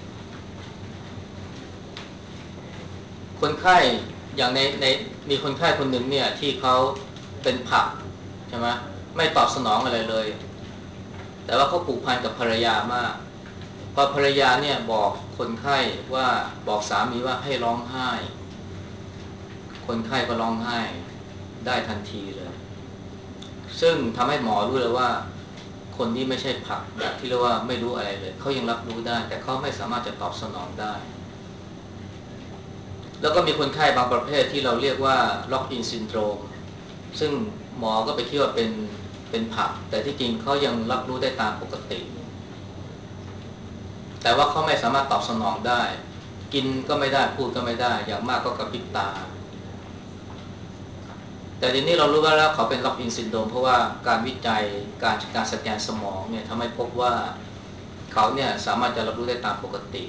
คนไข้อย่างในมีคนไข้คนหนึ่งเนี่ยที่เขาเป็นผักใช่ไหมไม่ตอบสนองอะไรเลยแต่ว่าเขาผูกพันกับภรรยามากพอภรรยาเนี่ยบอกคนไข้ว่าบอกสามีว่าให้ร้องไห้คนไข้ก็ร้องไห้ได้ทันทีเลยซึ่งทำให้หมอรู้เลยว่าคนที่ไม่ใช่ผักแบบที่เรียกว่าไม่รู้อะไรเลยเขายังรับรู้ได้แต่เขาไม่สามารถจะตอบสนองได้แล้วก็มีคนไข้บางประเภทที่เราเรียกว่าล็อกอินซินโดรมซึ่งหมอก็ไปคิดว่าเป็นผักแต่ที่จริงเขายังรับรู้ได้ตามปกติแต่ว่าเขาไม่สามารถตอบสนองได้กินก็ไม่ได้พูดก็ไม่ได้อย่างมากก็กระพริบตาแต่ทีนี้เรารู้ว่าแล้วเขาเป็นล็อกอินซินโดรมเพราะว่าการวิจัยการสแกนสมองเนี่ยทำให้พบว่าเขาเนี่ยสามารถจะรับรู้ได้ตามปกติ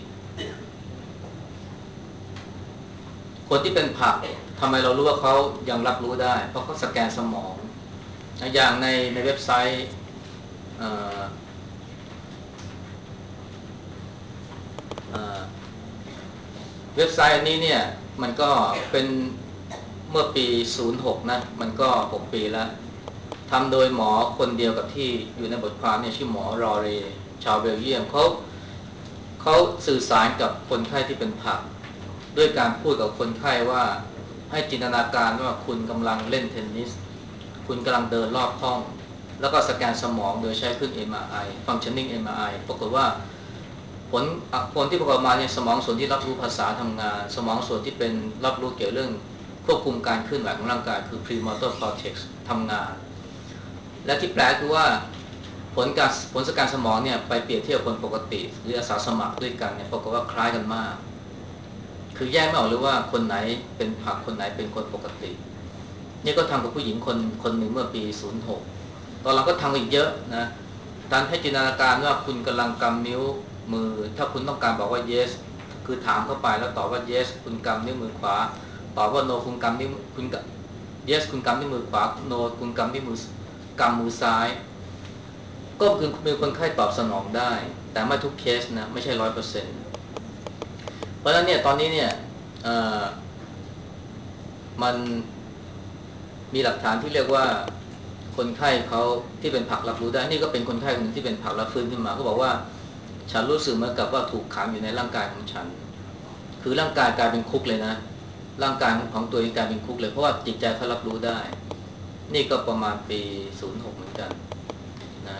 คนที่เป็นผักทำไมเรารู้ว่าเขายังรับรู้ได้เพราะเขาสแกนสมองอย่างในเว็บไซต์เอ่อเอ่อเว็บไซต์อันนี้เนี่ยมันก็เป็นเมื่อปี 06 นะมันก็ 6 ปีแล้วทำโดยหมอคนเดียวกับที่อยู่ในบทความเนี่ยชื่อหมอรอเรชาวเบลเยียมเขาสื่อสารกับคนไข้ที่เป็นผักด้วยการพูดกับคนไข้ว่าให้จินตนาการว่าคุณกำลังเล่นเทนนิสคุณกำลังเดินรอบห้องแล้วก็สแกนสมองโดยใช้เครื่อง MRI Functioning MRI ปรากฏว่าผลผลที่ปรากฏมาเนี่ยสมองส่วนที่รับรู้ภาษาทำงานสมองส่วนที่เป็นรับรู้เกี่ยวเรื่องควบคุมการเคลื่อนไหวของร่างกายคือ premotor cortex ทำงานและที่แปลกคือว่าผลสแกนสมองเนี่ยไปเปรียบเทียบคนปกติหรืออาสาสมัครด้วยกันเนี่ยปรากฏว่าคล้ายกันมากคือแยกไม่ออกเลยว่าคนไหนเป็นผักคนไหนเป็นคนปกตินี่ก็ทำกับผู้หญิงคนหนึ่งเมื่อปี 06 ตอนหลังก็ทำอีกเยอะนะการให้จินตนาการว่าคุณกำลังกำนิ้วมือถ้าคุณต้องการบอกว่า yes คือถามเข้าไปแล้วตอบว่า yes คุณกำนิ้วมือขวาตอบว่า no คุณกำนิ้วคุณ yes คุณกำนิ้วมือขวา no คุณกำนิ้วมือกำมือซ้ายก็คือมีคนไข้ตอบสนองได้แต่ไม่ทุกเคสนะไม่ใช่100%เพราะฉะนั้นเนี่ยตอนนี้เนี่ยมันมีหลักฐานที่เรียกว่าคนไข้เขาที่เป็นผักรับรู้ได้นี่ก็เป็นคนไข้คนนึงที่เป็นผักรับฟื้นขึ้นมาเขาบอกว่าฉันรู้สึกเหมือนกับว่าถูกขังอยู่ในร่างกายของฉันคือร่างกายกลายเป็นคุกเลยนะร่างกายของตัวเองกลายเป็นคุกเลยเพราะว่าจิตใจเขารับรู้ได้นี่ก็ประมาณปี 06 เหมือนกันนะ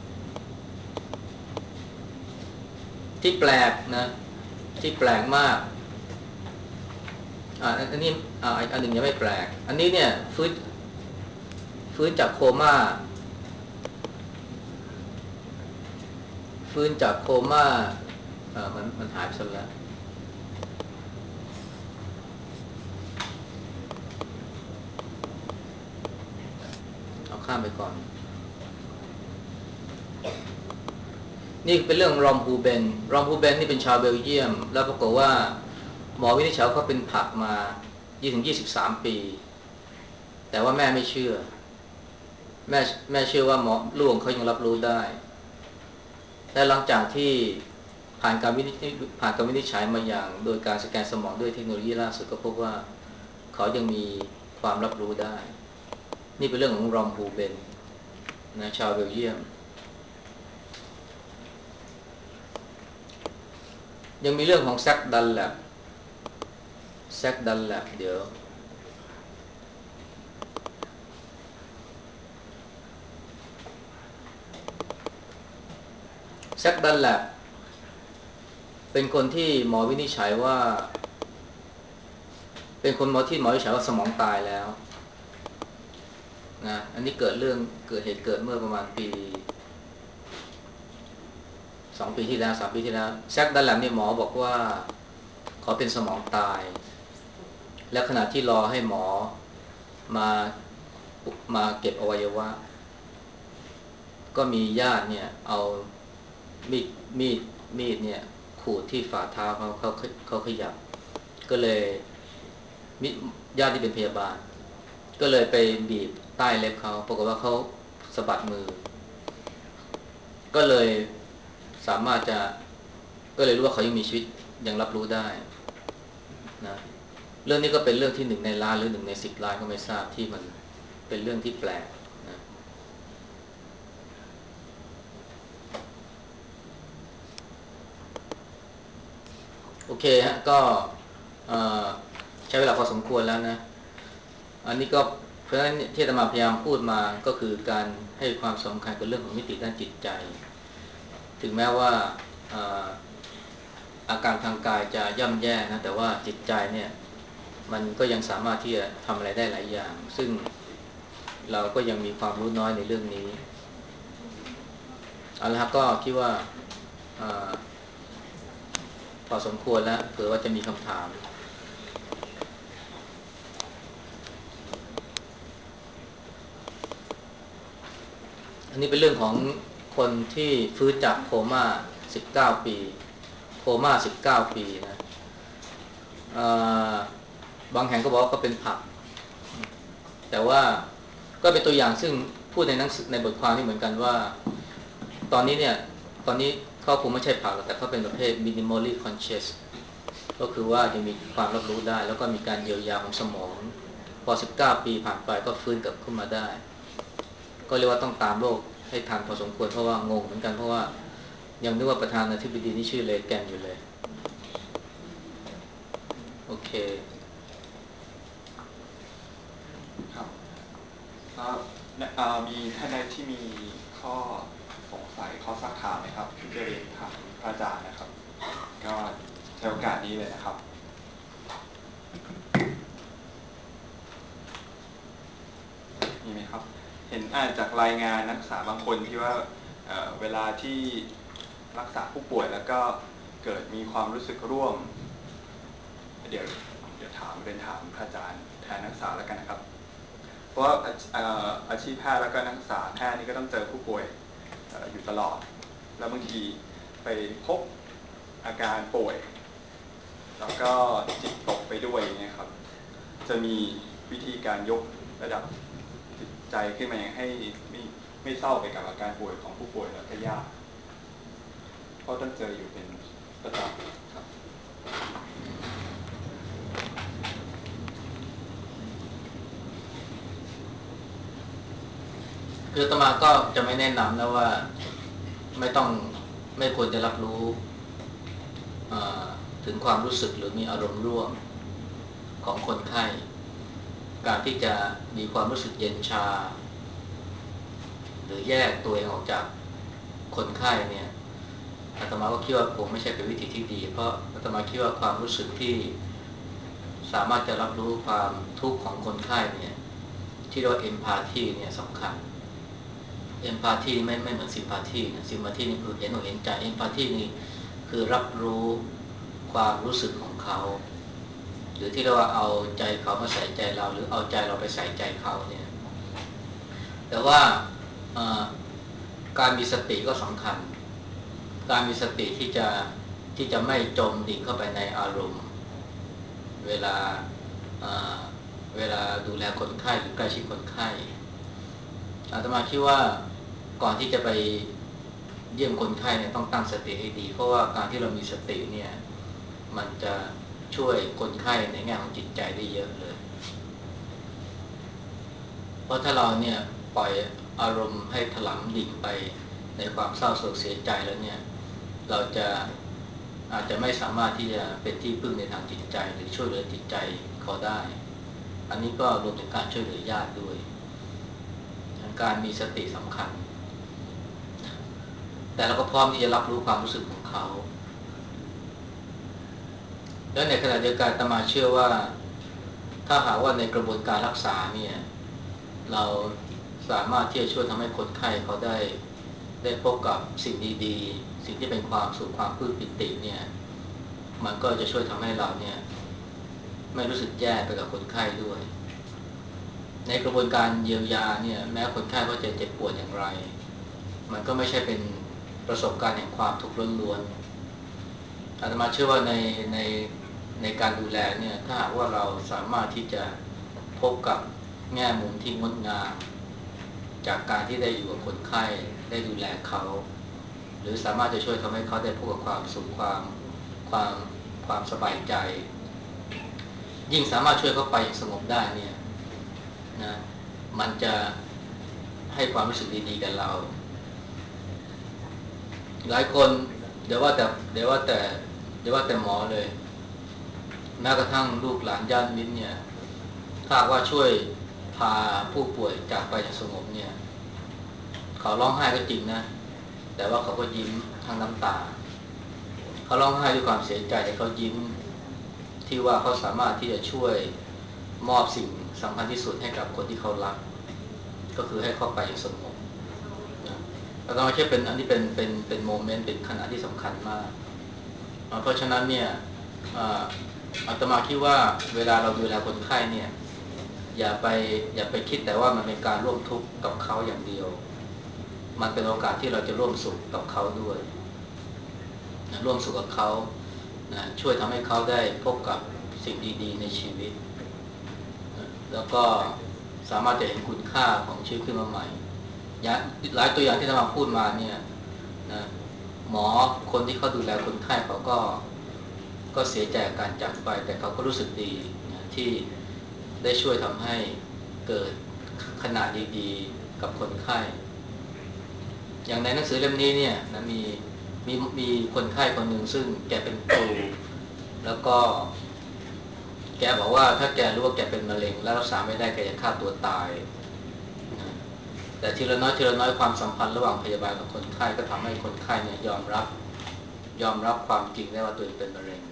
ที่แปลกนะที่แปลกมากอันนี้อันหนึ่งยังไม่แปลกอันนี้เนี่ยฟื้นจากโคม่าฟื้นจากโคม่ามันหายไปซะแล้วเอาข้ามไปก่อนนี่เป็นเรื่องรอมฮูเบนนี่เป็นชาวเบลเยียมแล้วปรากฏว่าหมอวินิจฉัยเขาเป็นผักมา20-23 ปีแต่ว่าแม่ไม่เชื่อแม่เชื่อว่าหมอลูกของเขายังรับรู้ได้และหลังจากที่ผ่านการวินิจผ่านการวินิจฉัยมาอย่างโดยการสแกนสมองด้วยเทคโนโลยีล่าสุดก็พบว่าเขายังมีความรับรู้ได้นี่เป็นเรื่องของรอมฮูเบนนะชาวเบลเยียมยังมีเรื่องของแซกดันแลบเดี๋ยวแซกดันแลบเป็นคนที่หมอวินิจฉัยว่าเป็นคนหมอที่หมอวินิจฉัยว่าสมองตายแล้วนะอันนี้เกิดเมื่อประมาณปี2 ปีที่แล้ว3 ปีที่แล้วแซกดันแลบนี่หมอบอกว่าเขาเป็นสมองตายและขณะที่รอให้หมอมาเก็บอวัยวะก็มีญาติเนี่ยเอามีดมีดมีดเนี่ยขูดที่ฝ่าเท้าเขาขยับก็เลยมิญาติที่เป็นพยาบาลก็เลยไปบีบใต้เล็บเขาปรากฏว่าเขาสะบัดมือก็เลยสามารถจะก็เลยรู้ว่าเขายังมีชีวิตยังรับรู้ได้นะเรื่องนี้ก็เป็นเรื่องที่1 ใน 1,000,000หรือ1 ใน 10 ล้านก็ไม่ทราบที่มันเป็นเรื่องที่แปลกนะโอเคฮะก็ใช้เวลาพอสมควรแล้วนะอันนี้ก็เพราะฉะนั้นที่อาตมาพยายามพูดมาก็คือการให้ความสำคัญกับเรื่องของมิติด้านจิตใจถึงแม้ว่าอาการทางกายจะย่ำแย่นะแต่ว่าจิตใจเนี่ยมันก็ยังสามารถที่จะทำอะไรได้หลายอย่างซึ่งเราก็ยังมีความรู้น้อยในเรื่องนี้เอาละครับก็คิดว่าพอสมควรแล้วเผื่อว่าจะมีคำถามอันนี้เป็นเรื่องของคนที่ฟื้นจากโคม่า19 ปีโคม่า19 ปีนะบางแห่งก็บอกว่าก็เป็นผักแต่ว่าก็เป็นตัวอย่างซึ่งพูดในหนังสือในบทความนี่เหมือนกันว่าตอนนี้เนี่ยตอนนี้เขาคงไม่ใช่ผักแต่เขาเป็นประเภท minimally conscious ก็คือว่าจะมีความรับรู้ได้แล้วก็มีการเยียวยาของสมองพอ19 ปีผ่านไปก็ฟื้นกลับขึ้นมาได้ก็เรียกว่าต้องตามโลกให้ทันพอสมควรเพราะว่างงเหมือนกันเพราะว่ายังนึกว่าประธานาธิบดีนี่ชื่อเลแกนอยู่เลยโอเคครับก็มีท่านใดที่มีข้อสงสัยข้อซักถามไหมครับที่จะเรียนถามพระอาจารย์นะครับก็ใช้โอกาสนี้เลยนะครับมีไหมครับเห็นอ่านจากรายงานนักศึกษาบางคนที่ว่าเวลาที่รักษาผู้ป่วยแล้วก็เกิดมีความรู้สึกร่วมเดี๋ยวเรียนถามพระอาจารย์แทนนักศึกษาแล้วกันนะครับเพราะว่าอาชีพแพทย์แล้วก็นักศึกษาแพทย์นี่ก็ต้องเจอผู้ป่วยอยู่ตลอดแล้วบางทีไปพบอาการป่วยแล้วก็จิตตกไปด้วยอย่างเงี้ยครับจะมีวิธีการยกระดับจิตใจขึ้นมาอย่างให้ไม่เศร้าไปกับอาการป่วยของผู้ป่วยแล้วก็ยากเพราะต้องเจออยู่เป็นประจำครับคืออาตมาก็จะไม่แนะนำนะว่าไม่ต้องไม่ควรจะรับรู้ถึงความรู้สึกหรือมีอารมณ์ร่วมของคนไข้การที่จะมีความรู้สึกเย็นชาหรือแยกตัวเองออกจากคนไข้เนี่ยอาตมาก็คิดว่าคงไม่ใช่เป็นวิธีที่ดีเพราะอาตมาคิดว่าความรู้สึกที่สามารถจะรับรู้ความทุกข์ของคนไข้เนี่ยที่เรียกว่าเอมพาธีเนี่ยสำคัญเอมพาธีไม่เหมือนซิมพาธีนะซิมพาธีนี่คือเห็นอกเห็นใจเอมพาธีนี่คือรับรู้ความรู้สึกของเขาหรือที่เรียกว่าเอาใจเขามาใส่ใจเราหรือเอาใจเราไปใส่ใจเขาเนี่ยแต่ว่าการมีสติก็สำคัญการมีสติที่จะไม่จมดิ่งเข้าไปในอารมณ์เวลาเวลาดูแลคนไข้หรือใกล้ชิดคนไข้อาตมาคิดว่าก่อนที่จะไปเยี่ยมคนไข้เนี่ยต้องตั้งสติให้ดีเพราะว่าการที่เรามีสติเนี่ยมันจะช่วยคนไข้ในแง่ของจิตใจได้เยอะเลยเพราะถ้าเราเนี่ยปล่อยอารมณ์ให้ถลำดิ่งไปในความเศร้าโศกเสียใจแล้วเนี่ยเราจะอาจจะไม่สามารถที่จะเป็นที่พึ่งในทางจิตใจหรือช่วยเหลือจิตใจเขาได้อันนี้ก็รวมถึงการช่วยเหลือญาติด้วยการมีสติสำคัญแต่เราก็พร้อมที่จะรับรู้ความรู้สึกของเขาแล้วในขณะเดียวกันอาตมาเชื่อว่าถ้าหากว่าในกระบวนการรักษาเนี่ยเราสามารถที่จะช่วยทำให้คนไข้เขาได้พบกับสิ่งดีๆสิ่งที่เป็นความสุขความปลื้มปิติเนี่ยมันก็จะช่วยทำให้เราเนี่ยไม่รู้สึกแย่ไปกับคนไข้ด้วยในกระบวนการเยียวยาเนี่ยแม้คนไข้เขาจะเจ็บปวดอย่างไรมันก็ไม่ใช่เป็นประสบการณ์แห่งความทุกข์ล้วนๆอาตมาเชื่อว่าในในการดูแลเนี่ยถ้าหากว่าเราสามารถที่จะพบกับแง่มุมที่งดงามจากการที่ได้อยู่กับคนไข้ได้ดูแลเขาหรือสามารถจะช่วยทำให้เขาได้พบกับความสุขความความสบายใจยิ่งสามารถช่วยเขาไปอย่างสงบได้เนี่ยนะมันจะให้ความรู้สึกดีๆกับเราหลายคนเดี๋ยวว่าแต่เดี๋ยวว่าแต่เดี๋ยวว่าแต่หมอเลยแม้กระทั่งลูกหลานญาติมิตรเนี่ยถ้าว่าช่วยพาผู้ป่วยจากไปอย่างสงบเนี่ยเขาร้องไห้ก็จริงนะแต่ว่าเขาก็ยิ้มทั้งน้ำตาเขาร้องไห้ด้วยความเสียใจแต่เขายิ้มที่ว่าเขาสามารถที่จะช่วยมอบสิ่งสำคัญที่สุดให้กับคนที่เขารักก็คือให้เขาไปอย่างสงบนะแล้วเราเชื่อเป็นอันนี้เป็นโมเมนต์เป็นขณะที่สำคัญมากเพราะฉะนั้นเนี่ยอาตมาคิดว่าเวลาเราดูแลคนไข้เนี่ยอย่าไปคิดแต่ว่ามันเป็นการร่วมทุกข์กับเขาอย่างเดียวมันเป็นโอกาสที่เราจะร่วมสุขกับเขาด้วยนะร่วมสุขกับเขานะช่วยทำให้เขาได้พบกับสิ่งดีๆในชีวิตนะแล้วก็สามารถจะเห็นคุณค่าของชีวิตขึ้นมาใหม่หลายตัวอย่างที่อาตมาพูดมาเนี่ยนะหมอคนที่เขาดูแลคนไข้เขาก็เสียใจกับการจากไปแต่เขาก็รู้สึกดีนะที่ได้ช่วยทำให้เกิดขณะดีๆกับคนไข้อย่างในหนังสือเล่มนี้เนี่ยนะมีคนไข้คนหนึ่งซึ่งแกเป็นครูแล้วก็แกบอกว่าถ้าแกรู้ว่าแกเป็นมะเร็งแล้วรักษาไม่ได้แกจะฆ่าตัวตายนะแต่ทีละน้อยความสัมพันธ์ระหว่างพยาบาลกับคนไข้ก็ทำให้คนไข้เนี่ยยอมรับความจริงได้ว่าตัวเองเป็นมะเร็ง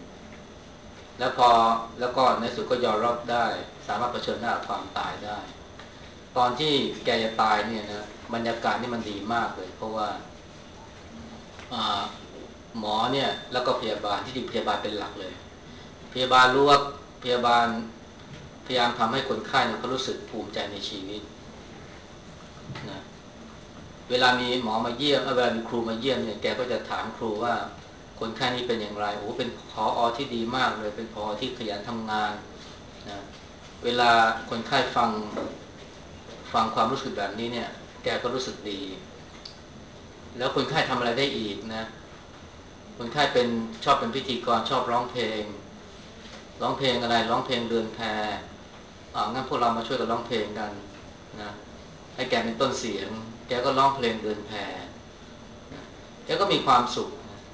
แล้วก็ในสุดก็ยอมรับได้สามารถเผชิญหน้ากับความตายได้ตอนที่แกจะตายเนี่ยนะบรรยากาศนี่มันดีมากเลยเพราะว่าหมอเนี่ยแล้วก็พยาบาลที่จริงพยาบาลเป็นหลักเลยพยาบาลรู้ว่าพยาบาลพยายามทำให้คนไข้เนี่ยเขารู้สึกภูมิใจในชีวิตนะเวลามีหมอมาเยี่ยมเวลามีครูมาเยี่ยมเนี่ยแกก็จะถามครูว่าคนไข้นี่เป็นอย่างไรโอ้เป็นผอ.ที่ดีมากเลยเป็นผอ.ที่ขยันทำงานนะเวลาคนไข้ฟังความรู้สึกแบบนี้เนี่ยแกก็รู้สึกดีแล้วคนไข้ทำอะไรได้อีกนะคนไข้ชอบเป็นพิธีกรชอบร้องเพลงอะไรร้องเพลงเรือนแพงั้นพวกเรามาช่วยกันร้องเพลงกันนะให้แกเป็นต้นเสียงแกก็ร้องเพลงเรือนแพแกก็มีความสุข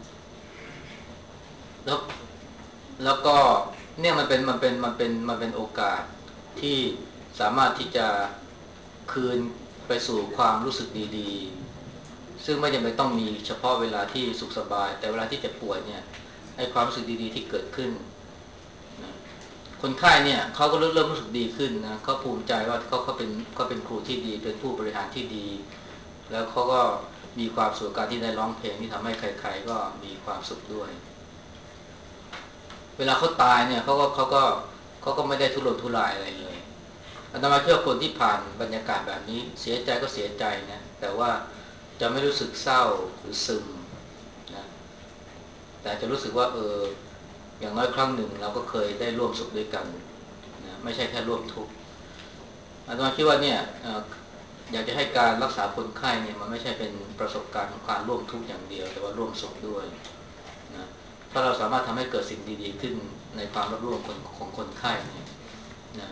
แล้วแล้วก็เนี่ยมันเป็นโอกาสที่สามารถที่จะคืนไปสู่ความรู้สึกดีๆซึ่งไม่จำเป็นต้องมีเฉพาะเวลาที่สุขสบายแต่เวลาที่เจ็บป่วยเนี่ยให้ความรู้สึกดีๆที่เกิดขึ้นนะคนไข้เนี่ยเขาก็เริ่มรู้สึกดีขึ้นนะเขาภูมิใจว่าเขาเป็นครูที่ดีเป็นผู้บริหารที่ดีแล้วเขาก็มีความสุขการที่ได้ร้องเพลงที่ทำให้ใครๆก็มีความสุขด้วย เวลาเขาตายเนี่ยเขาก็ไม่ได้ทุรนทุรายอะไรเลยอาตมาเชื่อคนที่ผ่านบรรยากาศแบบนี้เสียใจก็เสียใจนะแต่ว่าจะไม่รู้สึกเศร้าหรือซึมนะแต่จะรู้สึกว่าอย่างน้อยครั้งหนึ่งเราก็เคยได้ร่วมสุขด้วยกันนะไม่ใช่แค่ร่วมทุกข์อาตมาคิดว่าเนี่ยอยากจะให้การรักษาคนไข้เนี่ยมันไม่ใช่เป็นประสบการณ์ของการร่วมทุกข์อย่างเดียวแต่ว่าร่วมสุขด้วยนะถ้าเราสามารถทำให้เกิดสิ่งดีๆขึ้นในความรับรู้ของคนไข้เนี่ยนะ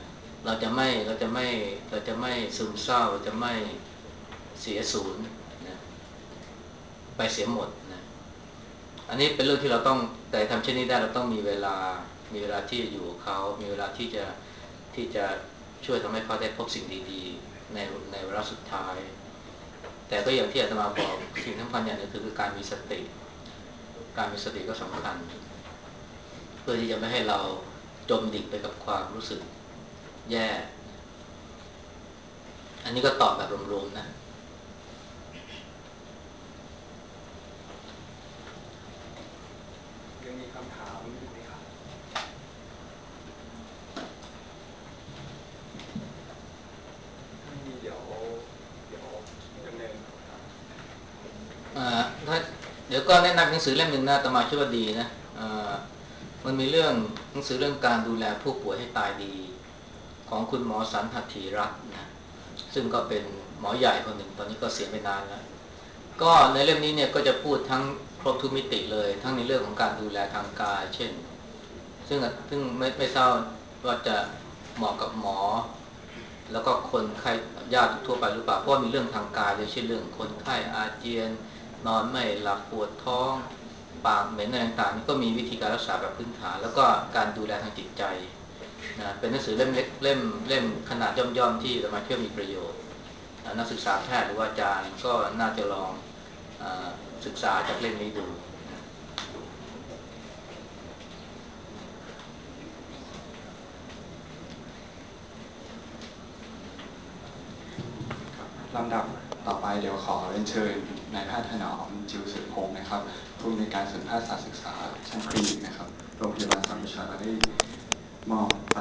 เราจะไม่ซึมเศร้าเราจะไม่เสียศูนย์นะไปเสียหมดนะอันนี้เป็นเรื่องที่เราต้องแต่ทำเช่นนี้ได้เราต้องมีเวลาที่จะอยู่กับเขามีเวลาที่จะช่วยทำให้เขาได้พบสิ่งดีๆในเวลาสุดท้ายแต่ก็อย่างที่อาตมาบอกสิ่งสำคัญอย่างหนึงคือการมีสติก็สำคัญเพื่อที่จะไม่ให้เราจมดิ่งไปกับความรู้สึกแย่อันนี้ก็ตอบแบบรวมๆนะยังมีคำถามอยู่ไหมครับถ้ามีเดี๋ยวดำเนินครับถ้าเดี๋ยวก็แนะนำหนังสือเล่มหนึ่งนะอาตมาคิดว่าดีนะมันมีเรื่องหนังสือเรื่องการดูแลผู้ป่วยให้ตายดีของคุณหมอสันหัตถีรัตน์นะซึ่งก็เป็นหมอใหญ่คนหนึ่งตอนนี้ก็เสียไปนานแล้วก็ในเล่มนี้เนี่ยก็จะพูดทั้งครบทุกมิติเลยทั้งในเรื่องของการดูแลทางกายเช่นซึ่งไม่ทราบว่าจะเหมาะกับหมอแล้วก็คนไข้ญาติทั่วไปหรือเปล่าเพราะมีเรื่องทางกายเลยเช่นเรื่องคนไข้อาเจียนนอนไม่หลับปวดท้องปากเหม็นอะไรต่างๆนี่ก็มีวิธีการรักษาแบบพื้นฐานแล้วก็การดูแลทางจิตใจนะเป็นหนังสือเล่มเล็กเล่มขนาดย่อมๆที่สามารถเพื่อมีประโยชน์นักศึกษาแพทย์หรือว่าอาจารย์ก็น่าจะลองศึกษาจากเล่มนี้ดูลำดับต่อไปเดี๋ยวขอเรียนเชิญนายแพทย์ถนอมจิวสืบพงศ์นะครับผู้อำนวยการศูนย์แพทยศาสตร์ศึกษาชั้นคลินิกนะครับโรงพยาบาลสามประชาได้มอบ